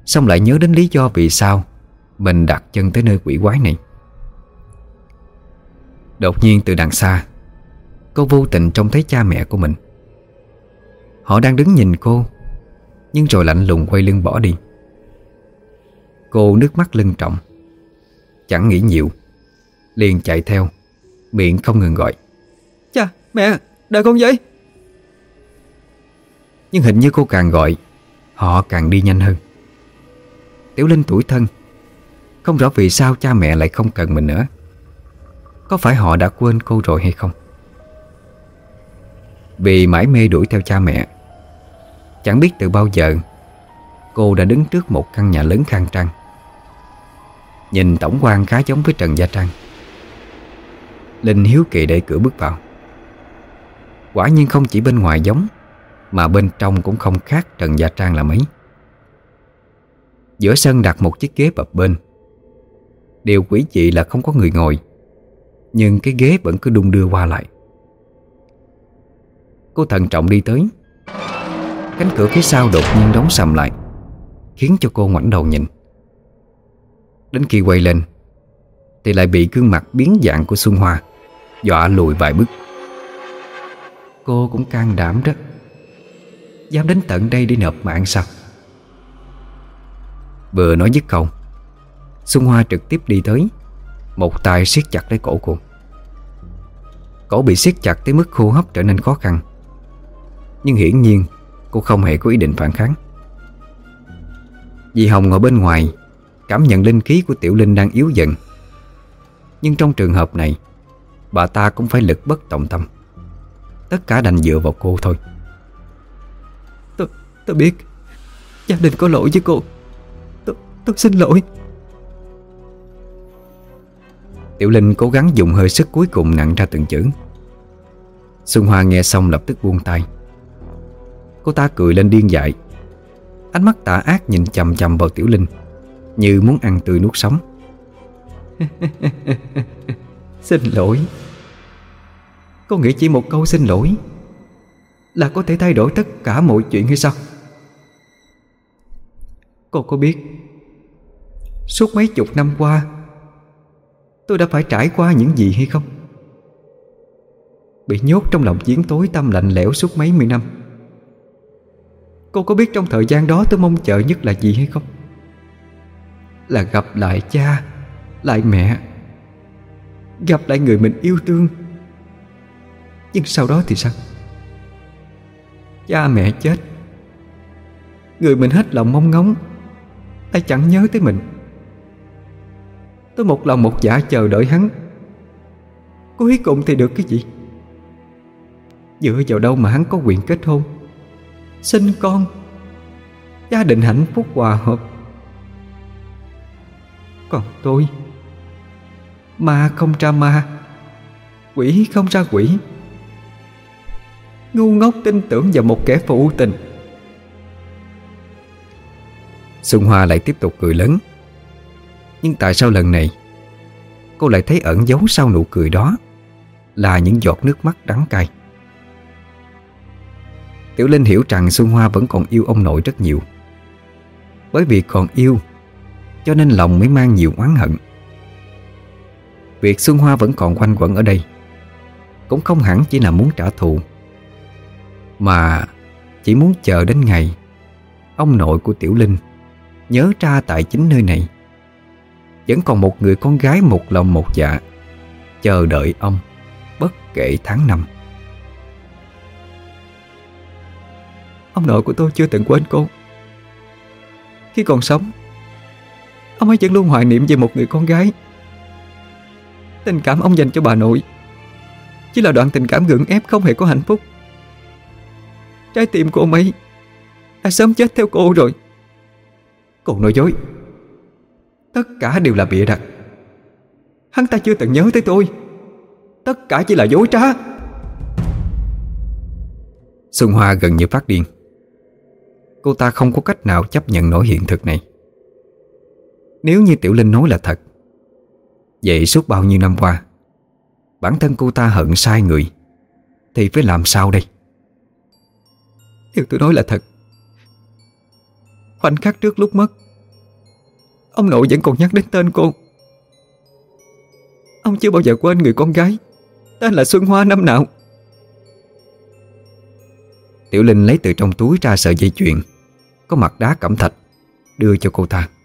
xong lại nhớ đến lý do vì sao mình đặt chân tới nơi quỷ quái này. Đột nhiên từ đằng xa, cô vô tình trông thấy cha mẹ của mình. Họ đang đứng nhìn cô, nhưng rồi lạnh lùng quay lưng bỏ đi. Cô nước mắt lưng tròng, chẳng nghĩ nhiều, liền chạy theo, miệng không ngừng gọi: "Cha, mẹ, đợi con với." Nhưng hình như cô càng gọi, họ càng đi nhanh hơn. Tiểu Linh tủi thân, không rõ vì sao cha mẹ lại không cần mình nữa. Có phải họ đã quên cô rồi hay không? Vì mải mê đuổi theo cha mẹ, chẳng biết từ bao giờ cô đã đứng trước một căn nhà lớn khang trang. Nhìn tổng quan khá giống với Trần Gia Trang. Linh hiếu kỳ đẩy cửa bước vào. Quả nhiên không chỉ bên ngoài giống, mà bên trong cũng không khác Trần Gia Trang là mấy. Giữa sân đặt một chiếc ghế bập bênh. Điều quỷ dị là không có người ngồi, nhưng cái ghế vẫn cứ đung đưa qua lại. Cô thận trọng đi tới. Cánh cửa phía sau đột nhiên đóng sầm lại, khiến cho cô ngoảnh đầu nhìn. Đến khi quay lên thì lại bị gương mặt biến dạng của Xuân Hoa dọa lùi vài bước. Cô cũng can đảm đó, dám đến tận đây để nộp mạng sao? Vừa nói dứt câu, Xuân Hoa trực tiếp đi tới, một tay siết chặt lấy cổ cô. Cổ bị siết chặt tới mức hô hấp trở nên khó khăn. Nhưng hiển nhiên cô không hề có ý định phản kháng. Dì Hồng ngồi bên ngoài, cảm nhận linh khí của Tiểu Linh đang yếu dần. Nhưng trong trường hợp này, bà ta cũng phải lực bất tòng tâm. Tất cả đành dựa vào cô thôi. Tôi biết gia đình có lỗi với cô. Tôi xin lỗi. Tiểu Linh cố gắng dùng hơi sức cuối cùng nặn ra từng chữ. Xuân Hoa nghe xong lập tức buông tay. Cô ta cười lên điên dại, ánh mắt tà ác nhìn chằm chằm vào Tiểu Linh, như muốn ăn tươi nuốt sống. Xin lỗi. Cô nghĩ chỉ một câu xin lỗi là có thể thay đổi tất cả mọi chuyện hay sao? Cô có biết suốt mấy chục năm qua tôi đã phải trải qua những gì hay không? Bị nhốt trong lòng giếng tối tăm lạnh lẽo suốt mấy mươi năm. Cô có biết trong thời gian đó tôi mong chờ nhất là gì hay không? Là gặp lại cha, lại mẹ, gặp lại người mình yêu thương. Nhưng sau đó thì sao? Cha mẹ chết, người mình hết lòng mong ngóng lại chẳng nhớ tới mình. Tôi một lòng một dạ chờ đợi hắn, cuối cùng thì được cái gì? Dựa vào đâu mà hắn có quyền kết hôn, sinh con, gia đình hạnh phúc hòa hợp? Còn tôi, ma không ra ma, quỷ không ra quỷ, ngu ngốc tin tưởng vào một kẻ phụ tình. Xuân Hoa lại tiếp tục cười lớn. Nhưng tại sao lần này cô lại thấy ẩn giấu sau nụ cười đó là những giọt nước mắt đắng cay? Tiểu Linh hiểu rằng Xuân Hoa vẫn còn yêu ông nội rất nhiều. Bởi vì còn yêu cho nên lòng mới mang nhiều oán hận. Việc Xuân Hoa vẫn còn quanh quẩn ở đây cũng không hẳn chỉ là muốn trả thù, mà chỉ muốn chờ đến ngày ông nội của Tiểu Linh nhớ ra tại chính nơi này vẫn còn một người con gái một lòng một dạ chờ đợi ông bất kể tháng năm. Ông nội của tôi chưa từng quên cô. Khi còn sống, ông ấy vẫn luôn hoài niệm về một người con gái. Tình cảm ông dành cho bà nội chỉ là đoạn tình cảm gượng ép, không hề có hạnh phúc. Trái tim của ông ấy đã sớm chết theo cô rồi. Cô nói dối. Tất cả đều là bịa đặt. Hắn ta chưa từng nhớ tới tôi. Tất cả chỉ là dối trá. Xuân Hoa gần như phát điên. Cô ta không có cách nào chấp nhận nổi hiện thực này. Nếu như Tiểu Linh nói là thật, vậy suốt bao nhiêu năm qua bản thân cô ta hận sai người thì phải làm sao đây? Nếu tôi nói là thật, khoảnh khắc trước lúc mất, Ông nội vẫn còn nhắc đến tên cô. Ông chưa bao giờ quên người con gái tên là Xuân Hoa năm nào. Tiểu Linh lấy từ trong túi ra sợi dây chuyền có mặt đá cẩm thạch, đưa cho cô ta.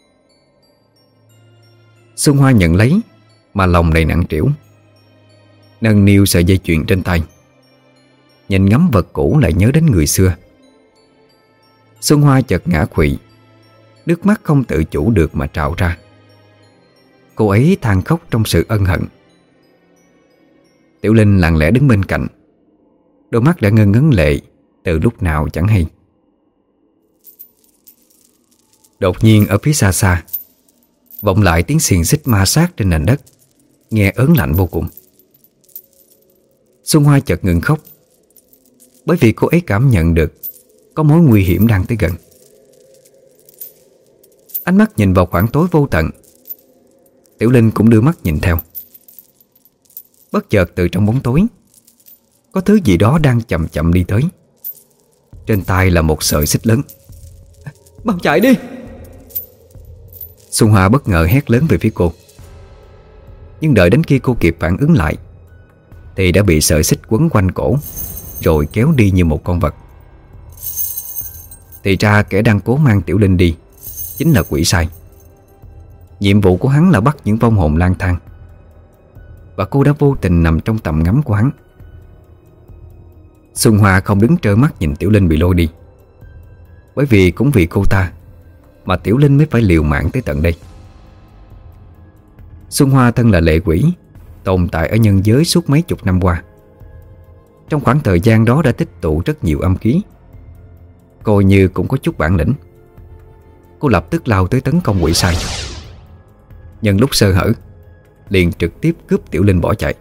Xuân Hoa nhận lấy mà lòng đầy nặng trĩu, nâng niu sợi dây chuyền trên tay, nhìn ngắm vật cũ lại nhớ đến người xưa. Xuân Hoa chợt ngã quỵ, nước mắt không tự chủ được mà trào ra. Cô ấy than khóc trong sự ân hận. Tiểu Linh lặng lẽ đứng bên cạnh, đôi mắt đã ngân ngấn lệ từ lúc nào chẳng hay. Đột nhiên ở phía xa xa vọng lại tiếng xiềng xích ma sát trên nền đất, nghe ớn lạnh vô cùng. Xuân Hoa chợt ngừng khóc, bởi vì cô ấy cảm nhận được có mối nguy hiểm đang tới gần. Ánh mắt nhìn vào khoảng tối vô tận, Tiểu Linh cũng đưa mắt nhìn theo. Bất chợt từ trong bóng tối có thứ gì đó đang chậm chậm đi tới. Trên tay là một sợi xích lớn. Mau chạy đi! Xuân Hoa bất ngờ hét lớn về phía cô. Nhưng đợi đến khi cô kịp phản ứng lại thì đã bị sợi xích quấn quanh cổ rồi kéo đi như một con vật. Thì ra kẻ đang cố mang Tiểu Linh đi chính là quỷ sai. Nhiệm vụ của hắn là bắt những vong hồn lang thang, và cô đã vô tình nằm trong tầm ngắm của hắn. Xuân Hoa không đứng trơ mắt nhìn Tiểu Linh bị lôi đi, bởi vì cũng vì cô ta mà Tiểu Linh mới phải liều mạng tới tận đây. Xuân Hoa thân là lệ quỷ, tồn tại ở nhân giới suốt mấy chục năm qua. Trong khoảng thời gian đó đã tích tụ rất nhiều âm khí. Cô như cũng có chút bản lĩnh. Cô lập tức lao tới tấn công quỷ sai. Nhân lúc sơ hở liền trực tiếp cướp Tiểu Linh bỏ chạy.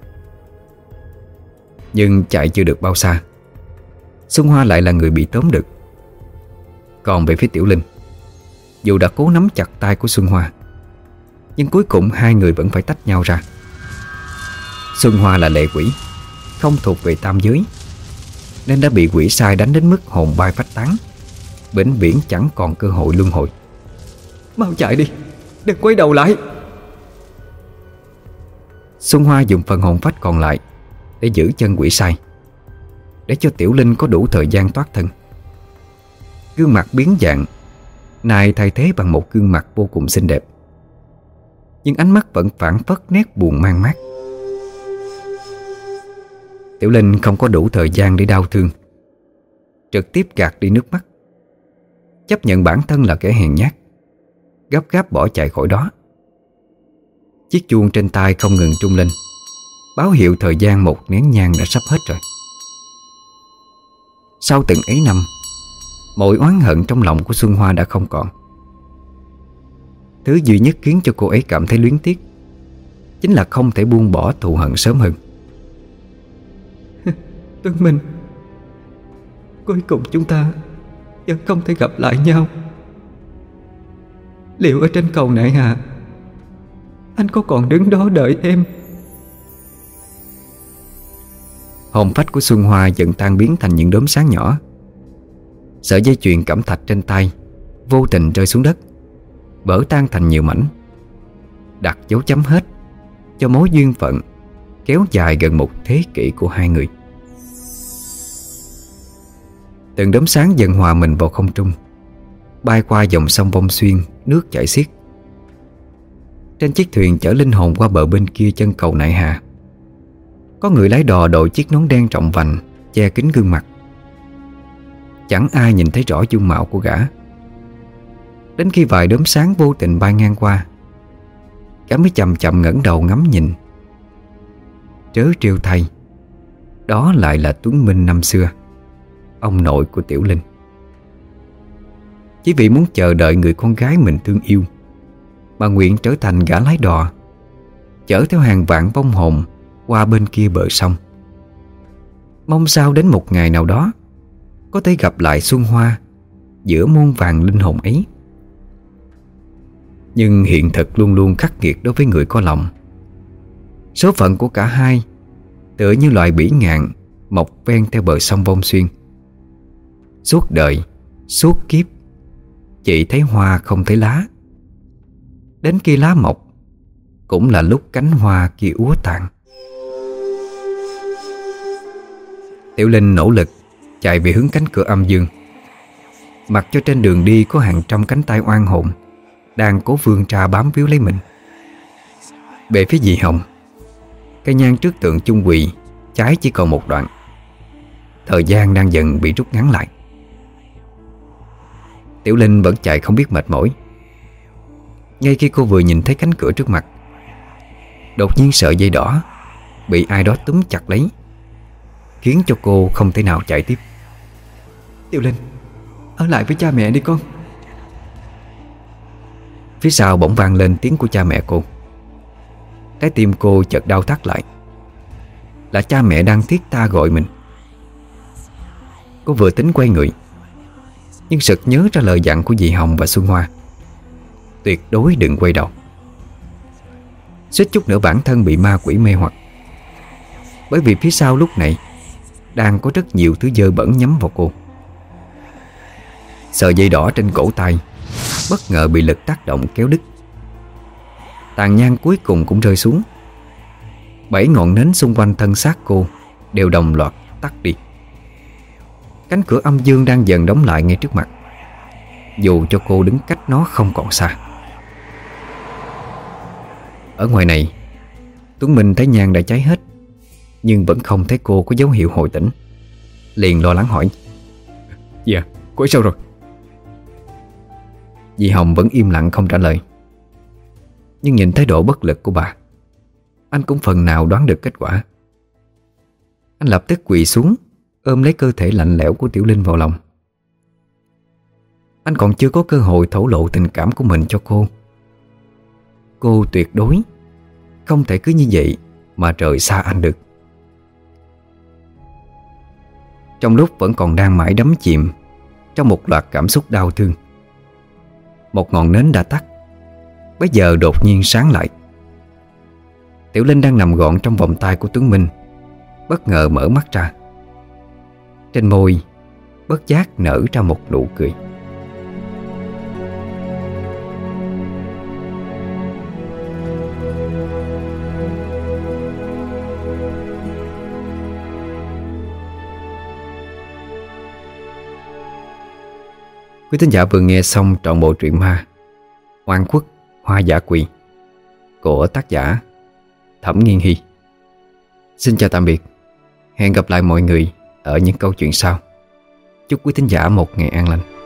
Nhưng chạy chưa được bao xa, Xuân Hoa lại là người bị tóm được. Còn về phía Tiểu Linh, dù đã cố nắm chặt tay của Xuân Hoa, nhưng cuối cùng hai người vẫn phải tách nhau ra. Xuân Hoa là lệ quỷ, không thuộc về tam giới, nên đã bị quỷ sai đánh đến mức hồn bay phách tán, vĩnh viễn chẳng còn cơ hội luân hồi. Mau chạy đi, đừng quay đầu lại! Xuân Hoa dùng phần hồn phách còn lại để giữ chân quỷ sai, để cho Tiểu Linh có đủ thời gian thoát thân. Gương mặt biến dạng này thay thế bằng một gương mặt vô cùng xinh đẹp, nhưng ánh mắt vẫn phảng phất nét buồn man mác. Tiểu Linh không có đủ thời gian để đau thương, trực tiếp gạt đi nước mắt, chấp nhận bản thân là kẻ hèn nhát, gấp gáp bỏ chạy khỏi đó. Chiếc chuông trên tay không ngừng trung lên, báo hiệu thời gian một nén nhang đã sắp hết rồi. Sau từng ấy năm, mọi oán hận trong lòng của Xuân Hoa đã không còn. Thứ duy nhất khiến cho cô ấy cảm thấy luyến tiếc chính là không thể buông bỏ thù hận sớm hơn. Tuấn Minh, cuối cùng chúng ta vẫn không thể gặp lại nhau. Liệu ở trên cầu Nại Hà anh có còn đứng đó đợi em? Hồn phách của Xuân Hoa dần tan biến thành những đốm sáng nhỏ. Sợi dây chuyền cẩm thạch trên tay vô tình rơi xuống đất, vỡ tan thành nhiều mảnh, đặt dấu chấm hết cho mối duyên phận kéo dài gần một thế kỷ của hai người. Từng đốm sáng dần hòa mình vào không trung, bay qua dòng sông Vong Xuyên, nước chảy xiết. Trên chiếc thuyền chở linh hồn qua bờ bên kia chân cầu Nại Hà, có người lái đò đội chiếc nón đen trọng vành che kín gương mặt. Chẳng ai nhìn thấy rõ dung mạo của gã. Đến khi vài đốm sáng vô tình bay ngang qua, gã mới chậm chậm ngẩng đầu ngắm nhìn. Trớ trêu thay, đó lại là Tuấn Minh năm xưa, ông nội của Tiểu Linh. Chỉ vì muốn chờ đợi người con gái mình thương yêu mà nguyện trở thành gã lái đò, chở theo hàng vạn vong hồn qua bên kia bờ sông. Mong sao đến một ngày nào đó có thể gặp lại Xuân Hoa giữa muôn vàn linh hồn ấy. Nhưng hiện thực luôn luôn khắc nghiệt đối với người có lòng. Số phận của cả hai tựa như loài bỉ ngạn mọc ven theo bờ sông Vong Xuyên. Suốt đời, suốt kiếp, chỉ thấy hoa không thấy lá, Đến khi lá mọc cũng là lúc cánh hoa kia úa tàn. Tiểu Linh nỗ lực chạy về hướng cánh cửa âm dương, mặc cho trên đường đi có hàng trăm cánh tay oan hồn đang cố vươn ra bám víu lấy mình. Về phía dì Hồng, cây nhang trước tượng chung quỳ cháy chỉ còn một đoạn. Thời gian đang dần bị rút ngắn lại. Tiểu Linh vẫn chạy không biết mệt mỏi. Ngay khi cô vừa nhìn thấy cánh cửa trước mặt, đột nhiên sợi dây đỏ bị ai đó túm chặt lấy, khiến cho cô không thể nào chạy tiếp. Tiểu Linh, ở lại với cha mẹ đi con. Phía sau bỗng vang lên tiếng của cha mẹ cô. Trái tim cô chợt đau thắt lại. Là cha mẹ đang thiết tha gọi mình. Cô vừa tính quay người, nhưng sực nhớ ra lời dặn của dì Hồng và Xuân Hoa: tuyệt đối đừng quay đầu. Suýt chút nữa bản thân bị ma quỷ mê hoặc, bởi vì phía sau lúc này đang có rất nhiều thứ dơ bẩn nhắm vào cô. Sợi dây đỏ trên cổ tay bất ngờ bị lực tác động kéo đứt. Tàn nhang cuối cùng cũng rơi xuống. 7 ngọn nến xung quanh thân xác cô đều đồng loạt tắt đi. Cánh cửa âm dương đang dần đóng lại ngay trước mặt, dù cho cô đứng cách nó không còn xa. Ở ngoài này, Tuấn Minh thấy nhang đã cháy hết, nhưng vẫn không thấy cô có dấu hiệu hồi tỉnh. Liền lo lắng hỏi: Dạ, cô ấy sao rồi? Dì Hồng vẫn im lặng không trả lời. Nhưng nhìn thái độ bất lực của bà, anh cũng phần nào đoán được kết quả. Anh lập tức quỳ xuống, ôm lấy cơ thể lạnh lẽo của Tiểu Linh vào lòng. Anh còn chưa có cơ hội thổ lộ tình cảm của mình cho cô. Cô tuyệt đối không thể cứ như vậy mà rời xa anh được. Trong lúc vẫn còn đang mãi đắm chìm trong một loạt cảm xúc đau thương, một ngọn nến đã tắt, bây giờ đột nhiên sáng lại. Tiểu Linh đang nằm gọn trong vòng tay của Tuấn Minh bất ngờ mở mắt ra. Trên môi bất giác nở ra một nụ cười. Quý thính giả vừa nghe xong trọn bộ truyện ma Oan Khuất Hoa Dã Quỳ của tác giả Thẩm Nghiên Hy. Xin chào tạm biệt. Hẹn gặp lại mọi người ở những câu chuyện sau. Chúc quý thính giả một ngày an lành.